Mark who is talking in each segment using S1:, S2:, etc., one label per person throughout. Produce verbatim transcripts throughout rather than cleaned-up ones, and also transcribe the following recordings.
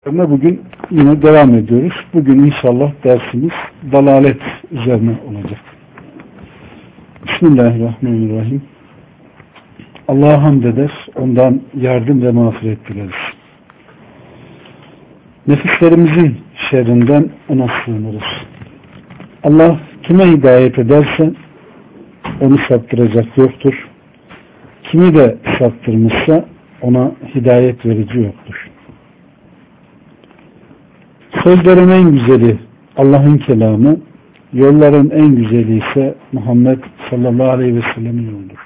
S1: Bugün yine devam ediyoruz. Bugün inşallah dersimiz dalalet üzerine olacak. Bismillahirrahmanirrahim. Allah'a hamd eder, ondan yardım ve mağfiret dileriz. Nefislerimizin şerrinden ona sığınırız. Allah kime hidayet ederse onu saptıracak yoktur. Kimi de saptırmışsa ona hidayet verici yoktur. Sözlerin en güzeli Allah'ın kelamı, yolların en güzeli ise Muhammed sallallahu aleyhi ve sellem'in yoludur.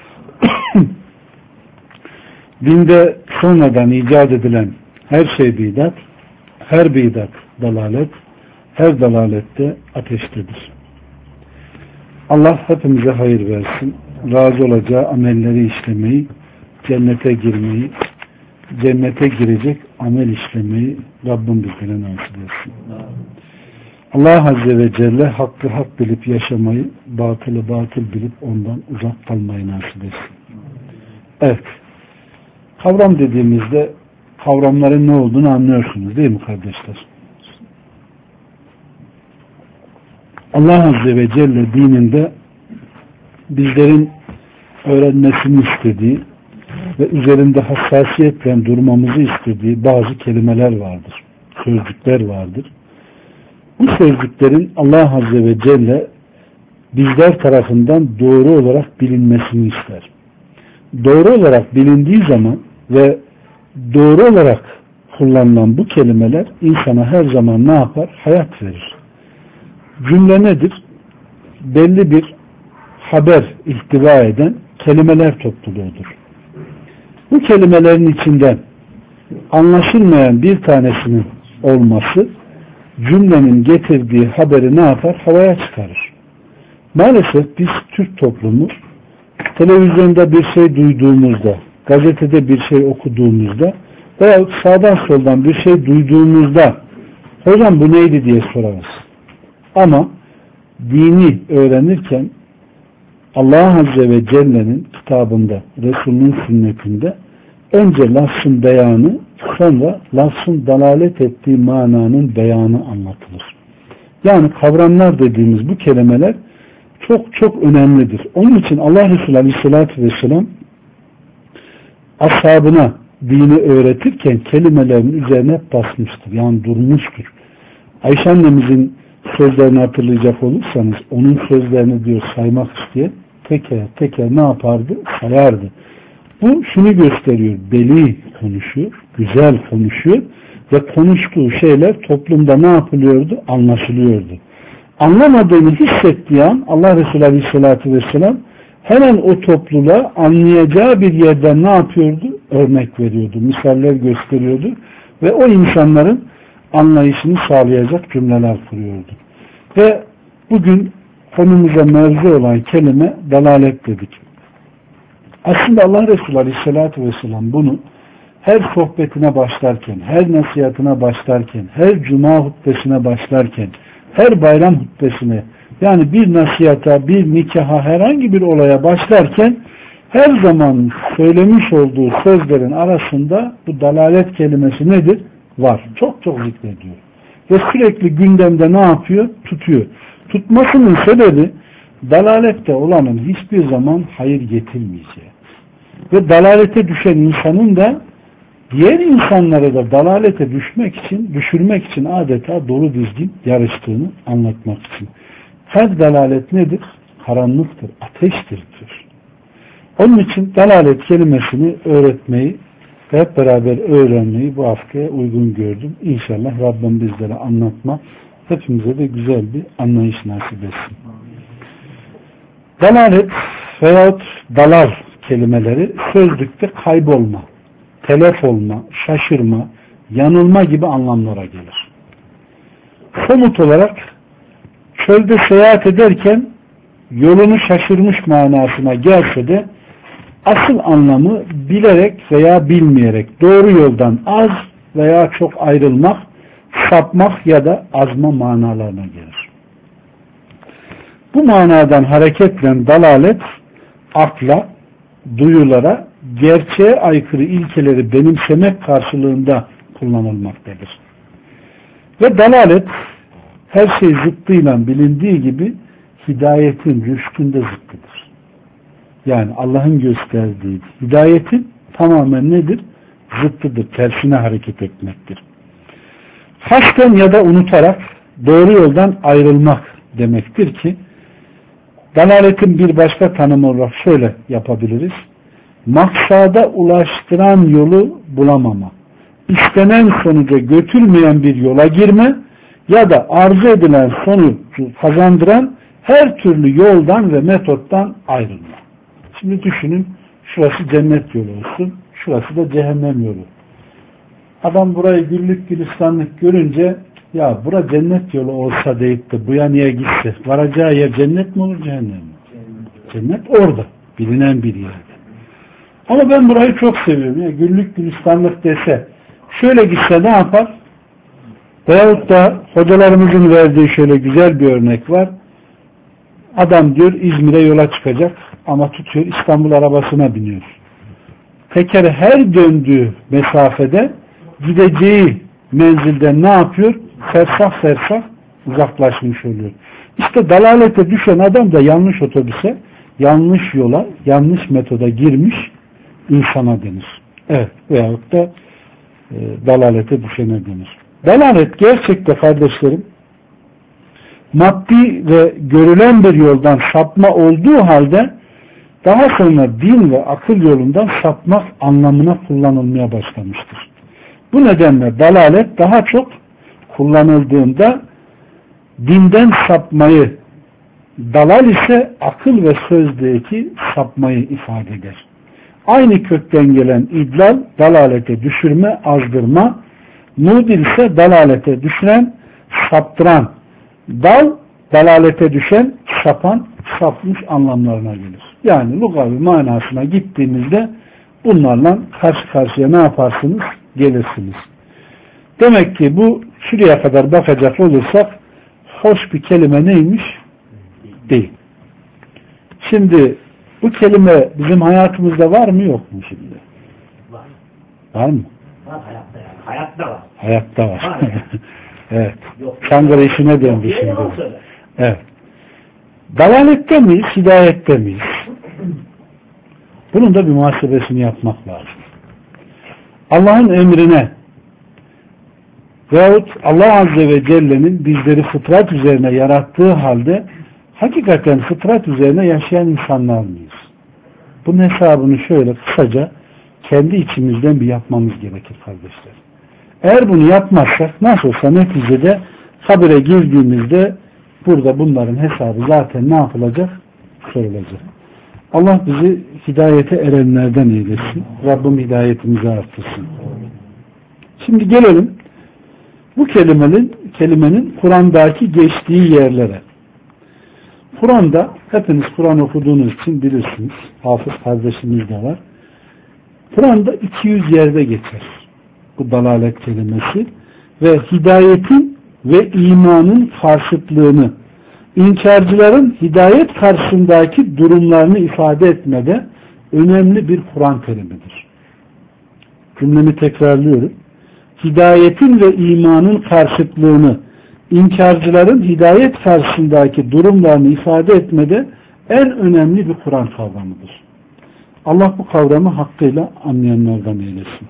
S1: Dinde sonradan icat edilen her şey bidat, her bidat dalalet, her dalalette ateştedir. Allah hepimize hayır versin, razı olacağı amelleri işlemeyi, cennete girmeyi, cennete girecek amel işlemeyi Rabbim bizlere nasip etsin. Allah Azze ve Celle hakkı hak bilip yaşamayı, batılı batıl bilip ondan uzak kalmayı nasip etsin. Evet. Kavram dediğimizde kavramların ne olduğunu anlıyorsunuz değil mi kardeşler? Allah Azze ve Celle dininde bizlerin öğrenmesini istediği ve üzerinde hassasiyetle durmamızı istediği bazı kelimeler vardır. Sözcükler vardır. Bu sözcüklerin Allah Azze ve Celle bizler tarafından doğru olarak bilinmesini ister. Doğru olarak bilindiği zaman ve doğru olarak kullanılan bu kelimeler insana her zaman ne yapar? Hayat verir. Cümle nedir? Belli bir haber ihtiva eden kelimeler topluluğudur. Bu kelimelerin içinden anlaşılmayan bir tanesinin olması cümlenin getirdiği haberi ne yapar? Havaya çıkarır. Maalesef biz Türk toplumu televizyonda bir şey duyduğumuzda, gazetede bir şey okuduğumuzda veya sağdan soldan bir şey duyduğumuzda hocam bu neydi diye sorarız. Ama dini öğrenirken Allah Azze ve Celle'nin kitabında, Resulünün sünnetinde önce lafzın beyanı, sonra lafzın dalalet ettiği mananın beyanı anlatılır. Yani kavramlar dediğimiz bu kelimeler çok çok önemlidir. Onun için Allah Resulü Aleyhisselatü Vesselam ashabına dini öğretirken kelimelerin üzerine basmıştır. Yani durmuştur. Ayşe annemizin sözlerini hatırlayacak olursanız onun sözlerini diyor saymak isteyen teker teker ne yapardı? Sayardı. Bu şunu gösteriyor. Beli konuşuyor, güzel konuşuyor ve konuştuğu şeyler toplumda ne yapılıyordu? Anlaşılıyordu. Anlamadığını hissettiği an Allah Resulü Aleyhisselatü Vesselam hemen o topluluğa anlayacağı bir yerden ne yapıyordu? Örnek veriyordu, misaller gösteriyordu ve o insanların anlayışını sağlayacak cümleler kuruyordu. Ve bugün konumuza mevzu olan kelime dalalet dedik. Aslında Allah Resulü Aleyhisselatü Vesselam bunu her sohbetine başlarken, her nasihatine başlarken, her cuma hutbesine başlarken, her bayram hutbesine, yani bir nasihata, bir nikaha, herhangi bir olaya başlarken her zaman söylemiş olduğu sözlerin arasında bu dalalet kelimesi nedir? Var. Çok çok zikrediyor. Ve sürekli gündemde ne yapıyor? Tutuyor. Tutmasının sebebi dalalette olanın hiçbir zaman hayır getirmeyeceği. Ve dalalete düşen insanın da diğer insanları da dalalete düşmek için, düşürmek için adeta doğru düzgün yarıştığını anlatmak için. Her dalalet nedir? Karanlıktır, ateştir diyor. Onun için dalalet kelimesini öğretmeyi ve hep beraber öğrenmeyi bu haftaya uygun gördüm. İnşallah Rabbim bizlere anlatma, hepimize de güzel bir anlayış nasip etsin. Dalalet veyahut dalal kelimeleri sözlükte kaybolma, telef olma, şaşırma, yanılma gibi anlamlara gelir. Somut olarak çölde seyahat ederken yolunu şaşırmış manasına gelse de asıl anlamı bilerek veya bilmeyerek doğru yoldan az veya çok ayrılmak, sapmak ya da azma manalarına gelir. Bu manadan hareketle dalalet akla, duyulara, gerçeğe aykırı ilkeleri benimsemek karşılığında kullanılmaktadır. Ve dalalet her şey zıttıyla bilindiği gibi hidayetin, rüştün de zıttıdır. Yani Allah'ın gösterdiği hidayetin tamamen nedir? Zıttıdır. Tersine hareket etmektir. Kasten ya da unutarak doğru yoldan ayrılmak demektir ki dalaletin bir başka tanımı olarak şöyle yapabiliriz. Maksada ulaştıran yolu bulamama, istenen sonuca götürmeyen bir yola girme ya da arzu edilen sonucu kazandıran her türlü yoldan ve metottan ayrılma. Şimdi düşünün, şurası cennet yolu olsun, şurası da cehennem yolu. Adam burayı güllük gülistanlık görünce ya bura cennet yolu olsa deyip de buya niye gitse, varacağı yer cennet mi olur, cehennem mi? Cennet orada, bilinen bir yerde. Ama ben burayı çok seviyorum. Ya, güllük gülistanlık dese, şöyle gitse ne yapar? Veyahut da hocalarımızın verdiği şöyle güzel bir örnek var. Adam diyor İzmir'e yola çıkacak ama tutuyor İstanbul arabasına biniyor. Tekeri her döndüğü mesafede gideceği menzilden ne yapıyor? Fersah fersah uzaklaşmış oluyor. İşte dalalete düşen adam da yanlış otobüse, yanlış yola, yanlış metoda girmiş insana denir. Evet, veyahut da e, dalalete düşene denir. Dalalet gerçekte kardeşlerim maddi ve görülen bir yoldan sapma olduğu halde daha sonra din ve akıl yolundan sapmak anlamına kullanılmaya başlamıştır. Bu nedenle dalalet daha çok kullanıldığında dinden sapmayı, dalal ise akıl ve sözdeki sapmayı ifade eder. Aynı kökten gelen idlal, dalalete düşürme, azdırma, mudil ise dalalete düşüren, saptıran, dal, dalalete düşen, sapan, sapmış anlamlarına gelir. Yani lugavi manasına gittiğimizde bunlarla karşı karşıya ne yaparsınız? Gelirsiniz. Demek ki bu şuraya kadar bakacak olursak hoş bir kelime neymiş? Değil. Şimdi bu kelime bizim hayatımızda var mı yok mu şimdi?
S2: Var.
S1: Var mı?
S2: Var hayatta yani. Hayatta var.
S1: Hayatta var. var yani. Evet.
S2: Yok.
S1: Çankırı işine döndü şimdi. Evet. Dalalette miyiz? Hidayette miyiz? Bunun da bir muhasebesini yapmak lazım. Allah'ın emrine veyahut Allah Azze ve Celle'nin bizleri fıtrat üzerine yarattığı halde hakikaten fıtrat üzerine yaşayan insanlar mıyız? Bunun hesabını şöyle kısaca kendi içimizden bir yapmamız gerekir kardeşler. Eğer bunu yapmazsak nasıl olsa neticede kabire girdiğimizde burada bunların hesabı zaten ne yapılacak? Sorulacak. Allah bizi hidayete erenlerden eylesin. Rabbim hidayetimizi artırsın. Şimdi gelelim bu kelimenin, kelimenin Kur'an'daki geçtiği yerlere. Kur'an'da hepiniz Kur'an okuduğunuz için bilirsiniz. Hafız kardeşimiz de var. Kur'an'da iki yüz yerde geçer bu dalalet kelimesi ve hidayetin ve imanın karşıtlığını, inkarcıların hidayet karşısındaki durumlarını ifade etmede önemli bir Kur'an terimidir. Cümlemi tekrarlıyorum. Hidayetin ve imanın karşıtlığını, inkarcıların hidayet karşısındaki durumlarını ifade etmede en önemli bir Kur'an kavramıdır. Allah bu kavramı hakkıyla anlayanlardan eylesin.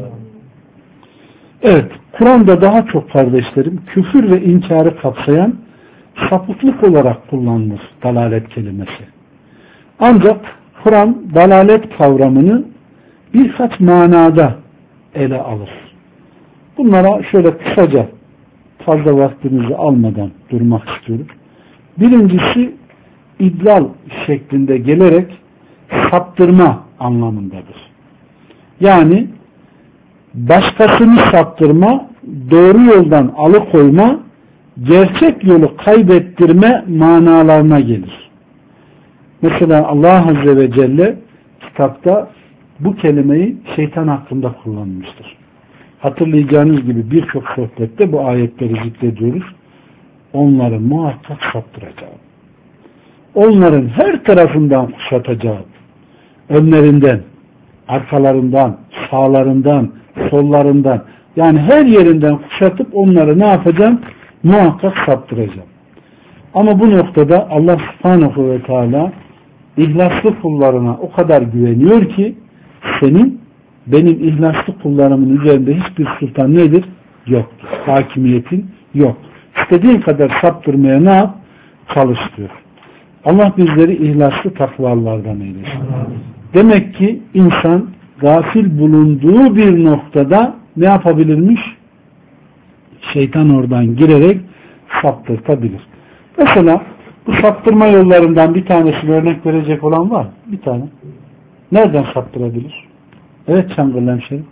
S1: Evet, Kur'an'da daha çok kardeşlerim küfür ve inkarı kapsayan sapıklık olarak kullanılır dalalet kelimesi. Ancak Kur'an dalalet kavramını birkaç manada ele alır. Bunlara şöyle kısaca fazla vaktinizi almadan durmak istiyorum. Birincisi idlal şeklinde gelerek saptırma anlamındadır. Yani başkasını saptırma, doğru yoldan alıkoyma, gerçek yolu kaybettirme manalarına gelir. Mesela Allah Azze ve Celle kitapta bu kelimeyi şeytan hakkında kullanmıştır. Hatırlayacağınız gibi birçok sohbette bu ayetleri zikrediyoruz. Onları muhakkak saptıracağım. Onların her tarafından kuşatacağım. Önlerinden, arkalarından, sağlarından, sollarından, Yani her yerinden kuşatıp onları ne yapacağım? Muhakkak saptıracağım. Ama bu noktada Allah subhanahu ve teala ihlaslı kullarına o kadar güveniyor ki senin benim ihlaslı kullarımın üzerinde hiçbir sultan nedir? Yoktur. Hakimiyetin yok. İstediğin kadar saptırmaya ne yap? Çalış diyor. Allah bizleri ihlaslı takvalardan eylesin. Demek ki insan gafil bulunduğu bir noktada ne yapabilirmiş? Şeytan oradan girerek saptırtabilir. Mesela bu saptırma yollarından bir tanesini örnek verecek olan var mı? Bir tane. Nereden saptırabilir? Evet Çangırlı hemşerim.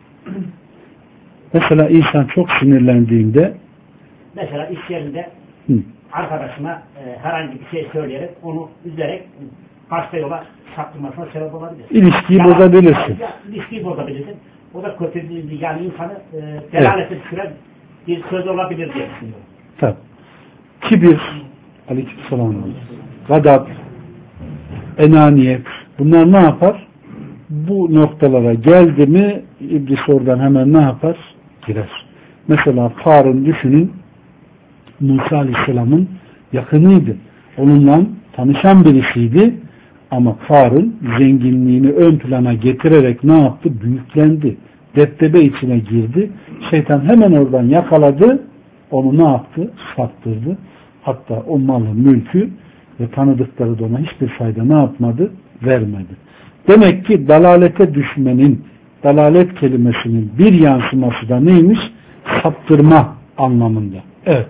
S1: Mesela insan çok sinirlendiğinde
S2: mesela iş yerinde
S1: hı.
S2: arkadaşına e, herhangi bir şey söyleyerek onu üzerek başka yola saptırmasına sebep olabilir.
S1: İlişkiyi
S2: ya,
S1: bozabilirsin.
S2: Ya, ilişkiyi bozabilirsin. O da kötü bir yani insanı e, delalete evet. düşüren bir söz olabilir diye düşünüyorum.
S1: Tabii. Kibir, aleykümselam, gadab, enaniyet, bunlar ne yapar? Bu noktalara geldi mi İblis oradan hemen ne yapar? Girer. Mesela Karun düşünün, Musa Aleyhisselam'ın yakınıydı. Onunla tanışan birisiydi. Ama Karun zenginliğini ön plana getirerek ne yaptı? Büyüklendi. Deptebe içine girdi. Şeytan hemen oradan yakaladı. Onu ne yaptı? Saptırdı. Hatta o malı, mülkü ve tanıdıkları da ona hiçbir fayda ne yapmadı? Vermedi. Demek ki dalalete düşmenin, dalalet kelimesinin bir yansıması da neymiş? Saptırma anlamında. Evet.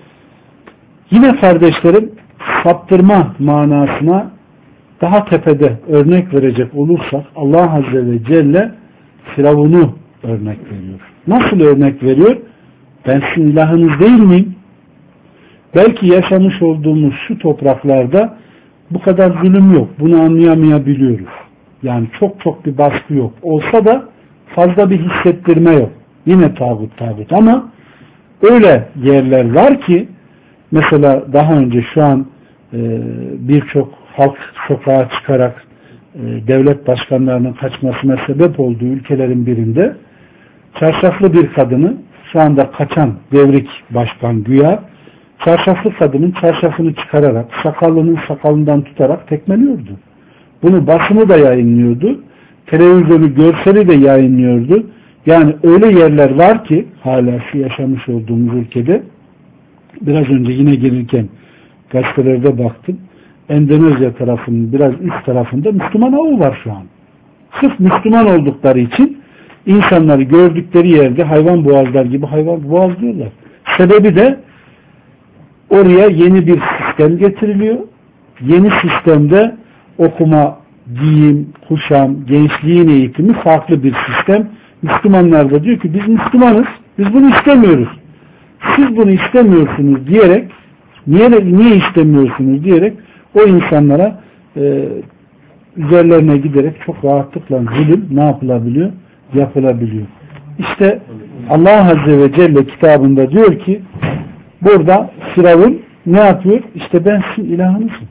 S1: Yine kardeşlerim, saptırma manasına daha tepede örnek verecek olursak Allah Azze ve Celle Firavun'u örnek veriyor. Nasıl örnek veriyor? Ben sizin ilahınız değil miyim? Belki yaşamış olduğumuz şu topraklarda bu kadar zulüm yok. Bunu anlayamayabiliyoruz. Yani çok çok bir baskı yok. Olsa da fazla bir hissettirme yok. Yine tağut tağut ama öyle yerler var ki mesela daha önce şu an e, birçok halk sokağa çıkarak e, devlet başkanlarının kaçmasına sebep olduğu ülkelerin birinde çarşaflı bir kadını şu anda kaçan devrik başkan güya çarşaflı kadının çarşafını çıkararak sakallının sakalından tutarak tekmeliyordu. Bunu basını da yayınlıyordu. Televizyonu görseli de yayınlıyordu. Yani öyle yerler var ki hala şu yaşamış olduğumuz ülkede biraz önce yine gelirken gazetelerde baktım. Endonezya tarafının biraz üst tarafında Müslüman avı var şu an. Sırf Müslüman oldukları için insanları gördükleri yerde hayvan boğazlar gibi hayvan boğazlıyorlar. Sebebi de oraya yeni bir sistem getiriliyor. Yeni sistemde okuma, giyim, kuşam, gençliğin eğitimi farklı bir sistem. Müslümanlar da diyor ki biz Müslümanız, biz bunu istemiyoruz. Siz bunu istemiyorsunuz diyerek, niye, niye istemiyorsunuz diyerek o insanlara e, üzerlerine giderek çok rahatlıkla zulüm ne yapılabiliyor? Yapılabiliyor. İşte Allah Azze ve Celle kitabında diyor ki burada Firavun ne yapıyor? İşte ben sizin ilahınızım.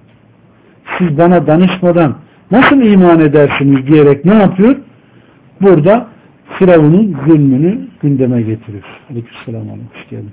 S1: Siz bana danışmadan nasıl iman edersiniz diyerek ne yapıyor? Burada Firavun'un zulmünü gündeme getiriyor. Aleykümselam. Hoş geldin.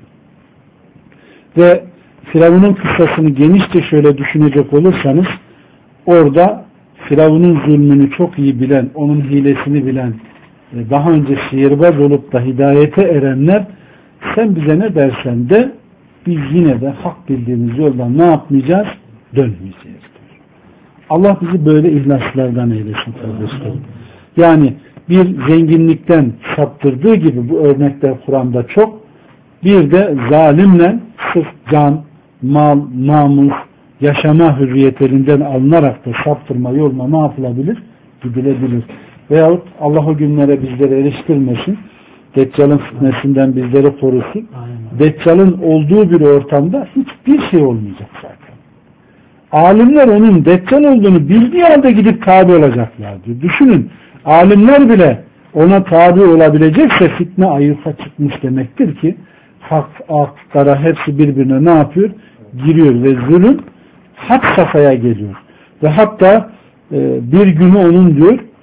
S1: Ve Firavun'un kıssasını genişçe şöyle düşünecek olursanız orada Firavun'un zulmünü çok iyi bilen, onun hilesini bilen, daha önce sihirbaz olup da hidayete erenler sen bize ne dersen de biz yine de hak bildiğimiz yoldan ne yapmayacağız? Dönmeyeceğiz. Allah bizi böyle ihlaslardan eylesin kardeşlerim. Yani bir zenginlikten saptırdığı gibi bu örnekler Kur'an'da çok, bir de zalimle sırf can, mal, namus, yaşama hürriyetlerinden alınarak da saptırma yoluna ne yapılabilir? Gidilebilir. Veyahut Allah o günlere bizleri eriştirmesin. Deccal'ın fitnesinden bizleri korusun. Aynen. Deccal'ın olduğu bir ortamda hiçbir şey olmayacak zaten. Alimler onun Deccal olduğunu bildiği halde gidip tabi olacaklar diyor. Düşünün, alimler bile ona tabi olabilecekse fitne ayyuka çıkmış demektir ki hak, aklara hepsi birbirine ne yapıyor? Giriyor ve zulüm had safhaya geliyor. Ve hatta e, bir günü onun diyor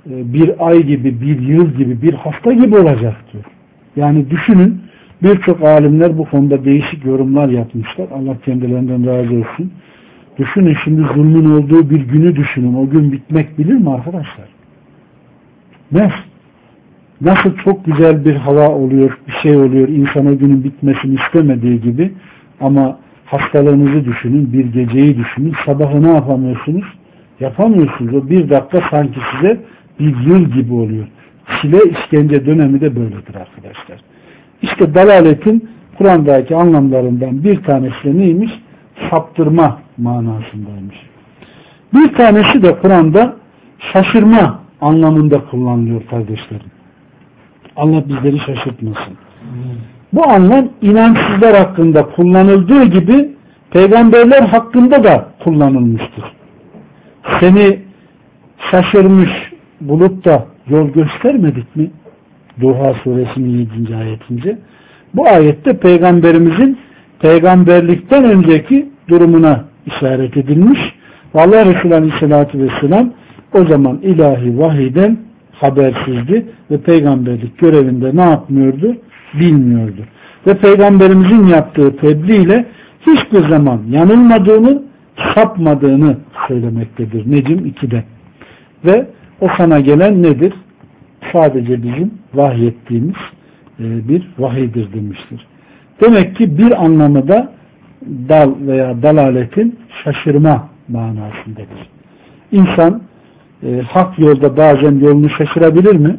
S1: bir ay gibi, bir yıl gibi, bir hafta gibi olacak diyor. Yani düşünün, birçok alimler bu konuda değişik yorumlar yapmışlar. Allah kendilerinden razı olsun. Düşünün şimdi zulmün olduğu bir günü düşünün. O gün bitmek bilir mi arkadaşlar? Ne? Nasıl çok güzel bir hava oluyor, bir şey oluyor. İnsan o günün bitmesini istemediği gibi. Ama hastalığınızı düşünün, bir geceyi düşünün. Sabahı ne yapamıyorsunuz? Yapamıyorsunuz. O bir dakika sanki size bir yıl gibi oluyor. Çile işkence dönemi de böyledir arkadaşlar. İşte dalaletin Kur'an'daki anlamlarından bir tanesi de neymiş? Saptırma manasındaymış. Bir tanesi de Kur'an'da şaşırma anlamında kullanılıyor kardeşlerim. Allah bizleri şaşırtmasın. Bu anlam inançsızlar hakkında kullanıldığı gibi peygamberler hakkında da kullanılmıştır. Seni şaşırmış bulup da yol göstermedik mi? Duha suresinin yedinci ayetince. Bu ayette peygamberimizin peygamberlikten önceki durumuna işaret edilmiş. Allah Resulü Aleyhisselatü Vesselam o zaman ilahi vahiyden habersizdi ve peygamberlik görevinde ne yapmıyordu? Bilmiyordu. Ve peygamberimizin yaptığı tebliğ ile hiçbir zaman yanılmadığını, sapmadığını söylemektedir. Necm ikide. Ve o sana gelen nedir? Sadece bizim vahyettiğimiz bir vahiydir demiştir. Demek ki bir anlamı da dal veya dalaletin şaşırma manasındadır. İnsan e, hak yolda bazen yolunu şaşırabilir mi?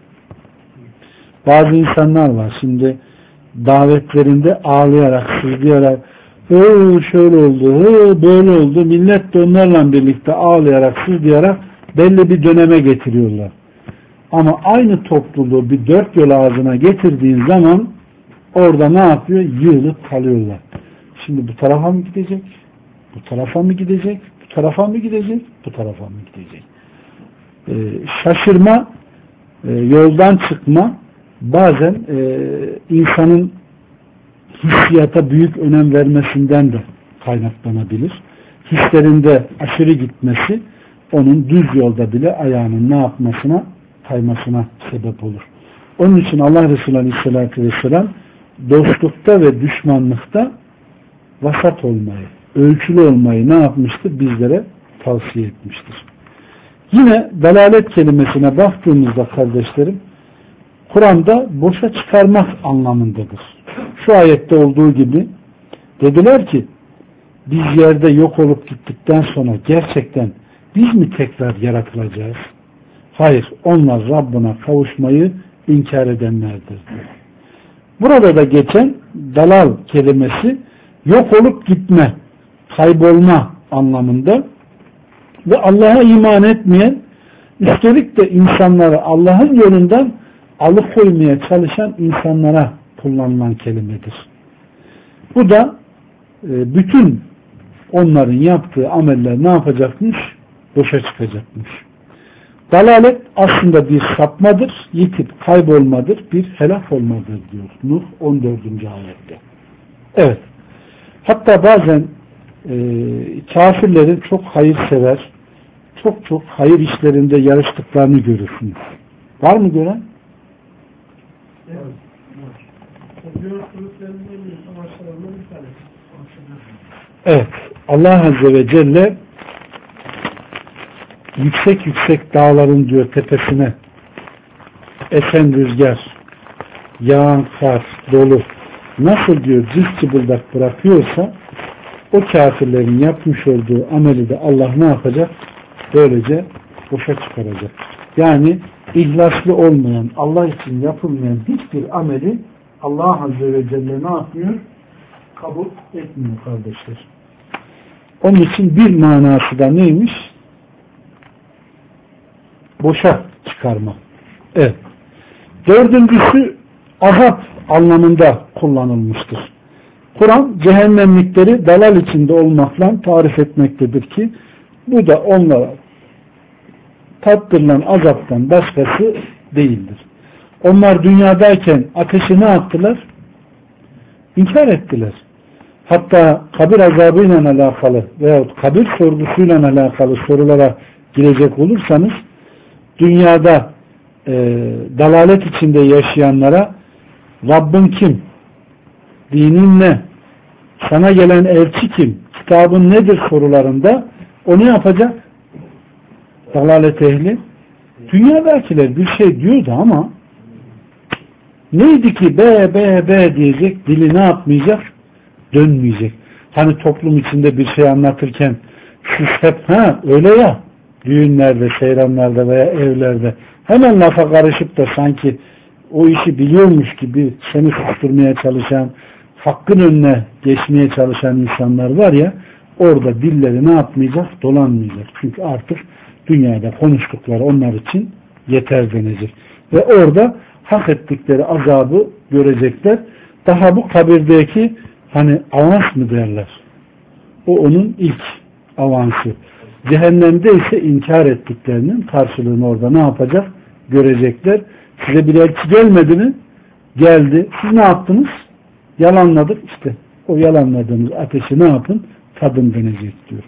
S1: Bazı insanlar var şimdi davetlerinde ağlayarak, sızlayarak şöyle oldu, böyle oldu, millet de onlarla birlikte ağlayarak, sızlayarak belli bir döneme getiriyorlar. Ama aynı topluluğu bir dört yol ağzına getirdiğin zaman orada ne yapıyor? Yığılıp kalıyorlar. Şimdi bu tarafa mı gidecek? Bu tarafa mı gidecek? Bu tarafa mı gidecek? Bu tarafa mı gidecek? Ee, şaşırma, e, yoldan çıkma bazen e, insanın hissiyata büyük önem vermesinden de kaynaklanabilir. Hislerinde aşırı gitmesi onun düz yolda bile ayağının ne yapmasına, kaymasına sebep olur. Onun için Allah Resulü Aleyhisselatü Vesselam dostlukta ve düşmanlıkta vasat olmayı, ölçülü olmayı ne yapmıştır? Bizlere tavsiye etmiştir. Yine dalalet kelimesine baktığımızda kardeşlerim, Kur'an'da boşa çıkarmak anlamındadır. Şu ayette olduğu gibi dediler ki biz yerde yok olup gittikten sonra gerçekten biz mi tekrar yaratılacağız? Hayır, onlar Rabbına kavuşmayı inkar edenlerdir diyor. Burada da geçen dalal kelimesi yok olup gitme, kaybolma anlamında ve Allah'a iman etmeyen, üstelik de insanları Allah'ın yolundan alıkoymaya çalışan insanlara kullanılan kelimedir. Bu da e, bütün onların yaptığı ameller ne yapacakmış? Boşa çıkacakmış. Dalalet aslında bir sapmadır, yitip kaybolmadır, bir helak olmadır diyor Nuh on dördüncü ayette. Evet. Hatta bazen e, kafirlerin çok hayırsever, çok çok hayır işlerinde yarıştıklarını görürsünüz. Var mı gören?
S3: Evet.
S1: Evet. Allah Azze ve Celle yüksek yüksek dağların diyor tepesine esen rüzgar, yağan kar, dolu nasıl diyor cız çıbıldak bırakıyorsa o kafirlerin yapmış olduğu ameli de Allah ne yapacak? Böylece boşa çıkaracak. Yani ihlaslı olmayan, Allah için yapılmayan hiçbir ameli Allah Azze ve Celle ne yapmıyor? Kabul etmiyor kardeşler. Onun için bir manası da neymiş? Boşa çıkarma. Evet. Dördüncüsü azap anlamında kullanılmıştır. Kur'an cehennemlikleri dalal içinde olmakla tarif etmektedir ki bu da onlara tattırılan azaptan başkası değildir. Onlar dünyadayken ateşi ne yaptılar? İnkar ettiler. Hatta kabir azabıyla alakalı veyahut kabir sorgusuyla alakalı sorulara girecek olursanız dünyada e, dalalet içinde yaşayanlara Rabbin kim? Dinin ne? Sana gelen elçi kim? Kitabın nedir sorularında o ne yapacak? Dalalet ehli. Dünyadakiler bir şey diyordu ama neydi ki be be be diyecek, dili ne yapmayacak? Dönmeyecek. Hani toplum içinde bir şey anlatırken siz hep ha öyle ya düğünlerde, seyranlarda veya evlerde hemen lafa karışıp da sanki o işi biliyormuş gibi seni susturmaya çalışan, hakkın önüne geçmeye çalışan insanlar var ya, orada dilleri ne yapmayacak? Dolanmayacak. Çünkü artık dünyada konuştukları onlar için yeter denecek. Ve orada hak ettikleri azabı görecekler. Daha bu kabirdeki hani avans mı derler? O onun ilk avansı. Cehennemde ise inkar ettiklerinin karşılığını orada ne yapacak? Görecekler. Size bir elçi gelmedi mi? Geldi. Siz ne yaptınız? Yalanladık. İşte o yalanladığınız ateşi ne yapın? Tadın denecek diyor.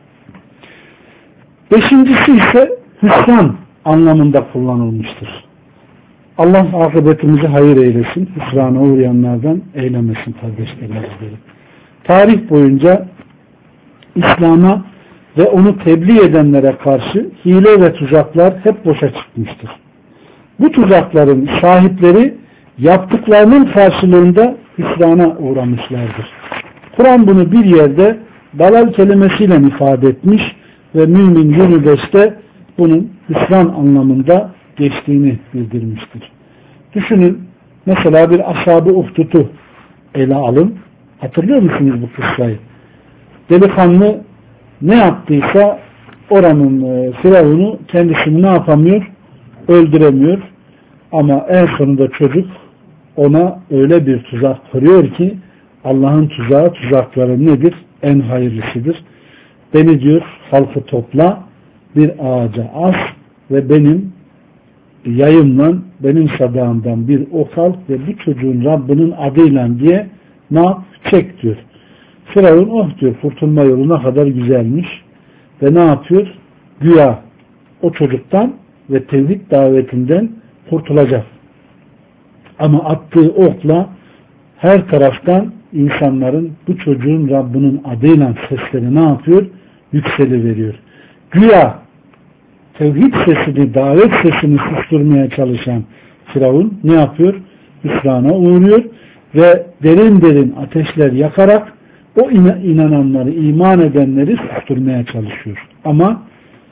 S1: Beşincisi ise hüsran anlamında kullanılmıştır. Allah akıbetimizi hayır eylesin. Hüsrana uğrayanlardan eylemesin kardeşlerim. Tarih boyunca İslam'a ve onu tebliğ edenlere karşı hile ve tuzaklar hep boşa çıkmıştır. Bu tuzakların sahipleri yaptıklarının karşılığında hüsrana uğramışlardır. Kur'an bunu bir yerde dalal kelimesiyle ifade etmiş ve Mümin yirmi beşte bunun hüsran anlamında geçtiğini bildirmiştir. Düşünün, mesela bir Ashab-ı Uhdud'u ele alın. Hatırlıyor musunuz bu kıssayı? Delikanlı ne yaptıysa oranın e, firavunu kendisini ne yapamıyor? Öldüremiyor. Ama en sonunda çocuk ona öyle bir tuzak kuruyor ki Allah'ın tuzağı tuzakları nedir? En hayırlısıdır. Beni diyor halkı topla, bir ağaca as ve benim yayımla benim sadağımdan bir ok al ve bu çocuğun Rabbinin adıyla diye ne yap? Çek diyor. Firavun oh diyor, kurtulma yolu ne kadar güzelmiş ve ne yapıyor? Güya o çocuktan ve tevhid davetinden kurtulacak. Ama attığı okla her taraftan insanların bu çocuğun Rabbinin adıyla sesleri ne yapıyor? Yükseliveriyor. Güya tevhid sesini, davet sesini susturmaya çalışan Firavun ne yapıyor? Hüsrana uğruyor ve derin derin ateşler yakarak o inananları, iman edenleri susturmaya çalışıyor. Ama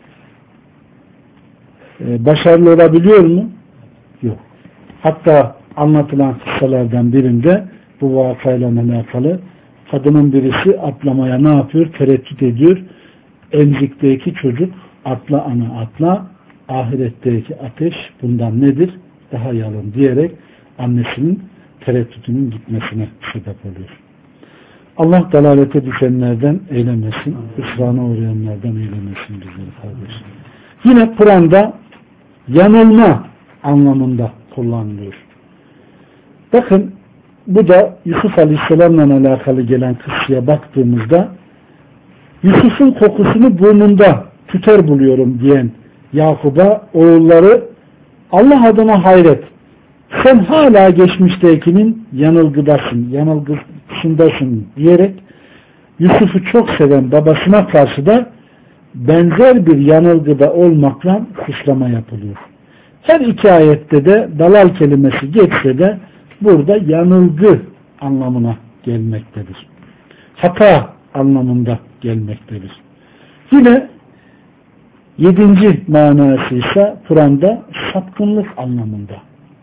S1: e, başarılı olabiliyor mu? Yok. Hatta anlatılan kıssalardan birinde bu vakayla alakalı kadının birisi atlamaya ne yapıyor? Tereddüt ediyor. Emzikteki çocuk atla ana atla, ahiretteki ateş bundan nedir? Daha yalın diyerek annesinin tereddütünün gitmesine sebep oluyor. Allah dalalete düşenlerden eylemesin, hüsrana uğrayanlardan eylemesin bizleri kardeşim. Yine Kur'an'da yanılma anlamında kullanılıyor. Bakın bu da Yusuf Aleyhisselam'la alakalı gelen kıssaya baktığımızda Yusuf'un kokusunu burnunda tüter buluyorum diyen Yakub'a oğulları Allah adına hayret, sen hala geçmiştekinin yanılgıdasın, yanılgısındasın diyerek Yusuf'u çok seven babasına karşı da benzer bir yanılgıda olmakla suçlama yapılıyor. Her iki ayette de dalal kelimesi geçse de burada yanılgı anlamına gelmektedir. Hata anlamında gelmektedir. Yine yedinci manası ise Kur'an'da sapkınlık anlamında.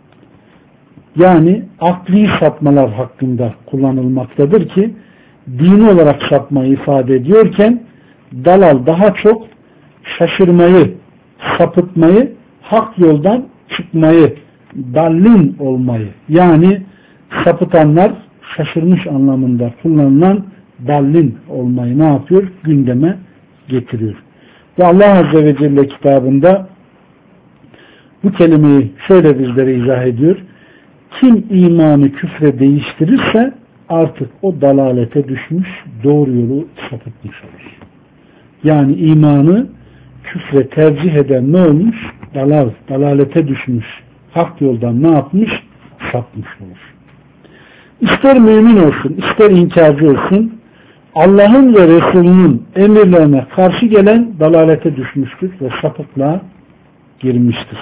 S1: Yani akli sapmalar hakkında kullanılmaktadır ki dini olarak sapmayı ifade ediyorken dalal daha çok şaşırmayı, sapıtmayı, hak yoldan çıkmayı, dallin olmayı, yani sapıtanlar şaşırmış anlamında kullanılan dallin olmayı ne yapıyor? Gündeme getiriyor. Ve Allah Azze ve Celle kitabında bu kelimeyi şöyle bizlere izah ediyor. Kim imanı küfre değiştirirse artık o dalalete düşmüş, doğru yolu sapıtmış olur. Yani imanı küfre tercih eden ne olmuş? dalal, dalalete düşmüş, hak yoldan ne yapmış? Sapmış olur. İster mümin olsun, ister inkarcı olsun, Allah'ın ve Resulünün emirlerine karşı gelen dalalete düşmüştür ve sapıklığa girmiştir.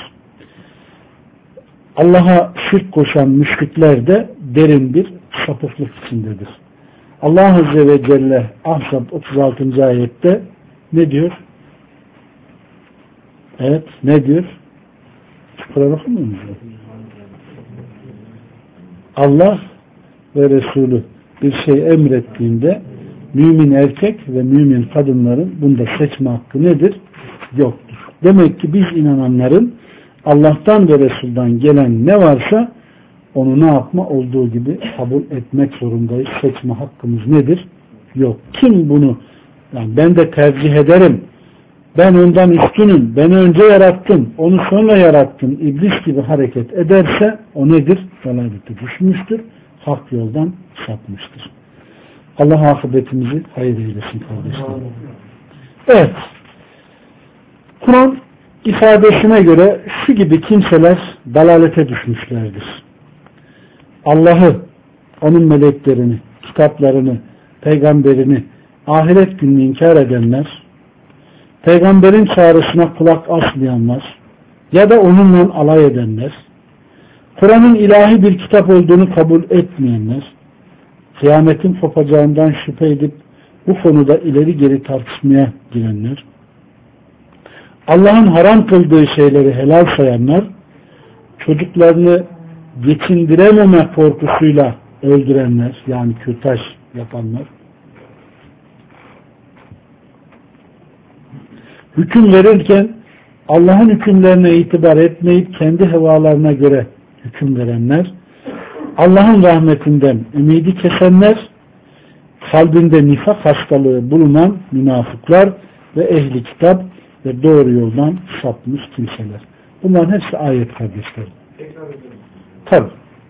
S1: Allah'a şirk koşan müşrikler de derin bir sapıklık içindedir. Allah Azze ve Celle Ahzab otuz altıncı ayette ne diyor? Evet, ne diyor? Kur'an okumuyor musunuz? Allah ve Resulü bir şey emrettiğinde mümin erkek ve mümin kadınların bunda seçme hakkı nedir? Yoktur. Demek ki biz inananların Allah'tan ve Resul'dan gelen ne varsa onu ne yapma? Olduğu gibi kabul etmek zorundayız. Seçme hakkımız nedir? Yok. Kim bunu yani ben de tercih ederim, ben ondan üstünüm, beni önce yarattım, onu sonra yarattım, iblis gibi hareket ederse o nedir? Dalalete düşmüştür. Hak yoldan sapmıştır. Allah akıbetimizi hayır eylesin kardeşlerim. Evet. Kur'an ifadesine göre şu gibi kimseler dalalete düşmüşlerdir. Allah'ı, onun meleklerini, kitaplarını, peygamberini, ahiret gününü inkar edenler, peygamberin çağrısına kulak asmayanlar ya da onunla alay edenler, Kur'an'ın ilahi bir kitap olduğunu kabul etmeyenler, kıyametin kopacağından şüphe edip bu konuda ileri geri tartışmaya girenler, Allah'ın haram kıldığı şeyleri helal sayanlar, çocuklarını geçindirememe korkusuyla öldürenler, yani kürtaj yapanlar, hüküm verirken Allah'ın hükümlerine itibar etmeyip kendi hevalarına göre hüküm verenler, Allah'ın rahmetinden ümidi kesenler, kalbinde nifak hastalığı bulunan münafıklar ve ehli kitap ve doğru yoldan sapmış kimseler. Bunların hepsi ayet kardeşlerim. Tabi.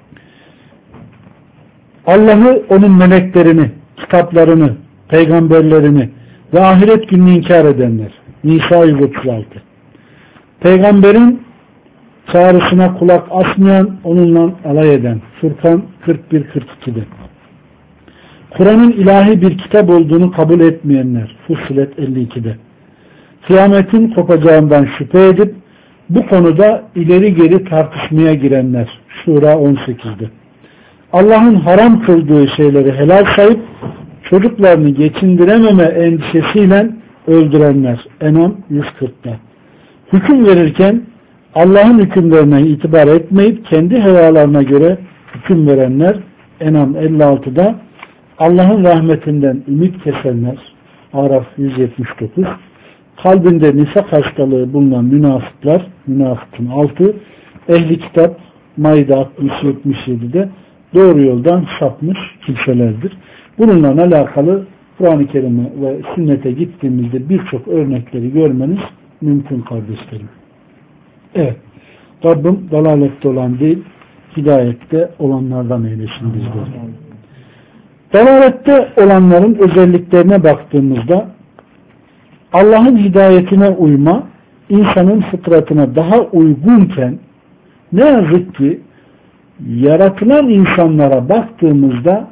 S1: Allah'ı, onun meleklerini, kitaplarını, peygamberlerini ve ahiret gününü inkar edenler. Nisa yüz otuz altı. Peygamberin çağrısına kulak asmayan, onunla alay eden. Furkan kırk bir kırk iki'de. Kur'an'ın ilahi bir kitap olduğunu kabul etmeyenler. Fussilet elli iki'de. Kıyametin kopacağından şüphe edip bu konuda ileri geri tartışmaya girenler. Şura on sekiz'de. Allah'ın haram kıldığı şeyleri helal sayıp çocuklarını geçindirememe endişesiyle öldürenler. En'am yüz kırk'ta. Hüküm verirken Allah'ın hükümlerine itibar etmeyip kendi hevalarına göre hüküm verenler. En'am elli altı'da. Allah'ın rahmetinden ümit kesenler. Araf yüz yetmiş dokuz. Kalbinde nifak hastalığı bulunan münafıklar. Münafıkın altı. Ehli kitap Maide altmış yetmiş yedi'de doğru yoldan sapmış kimselerdir. Bununla alakalı Kur'an-ı Kerim'e ve sünnete gittiğimizde birçok örnekleri görmeniz mümkün kardeşlerim. Evet. Rabbim dalalette olan değil, hidayette olanlardan eylesin bizleri. Dalalette olanların özelliklerine baktığımızda Allah'ın hidayetine uyma insanın fıtratına daha uygunken ne yazık ki yaratılan insanlara baktığımızda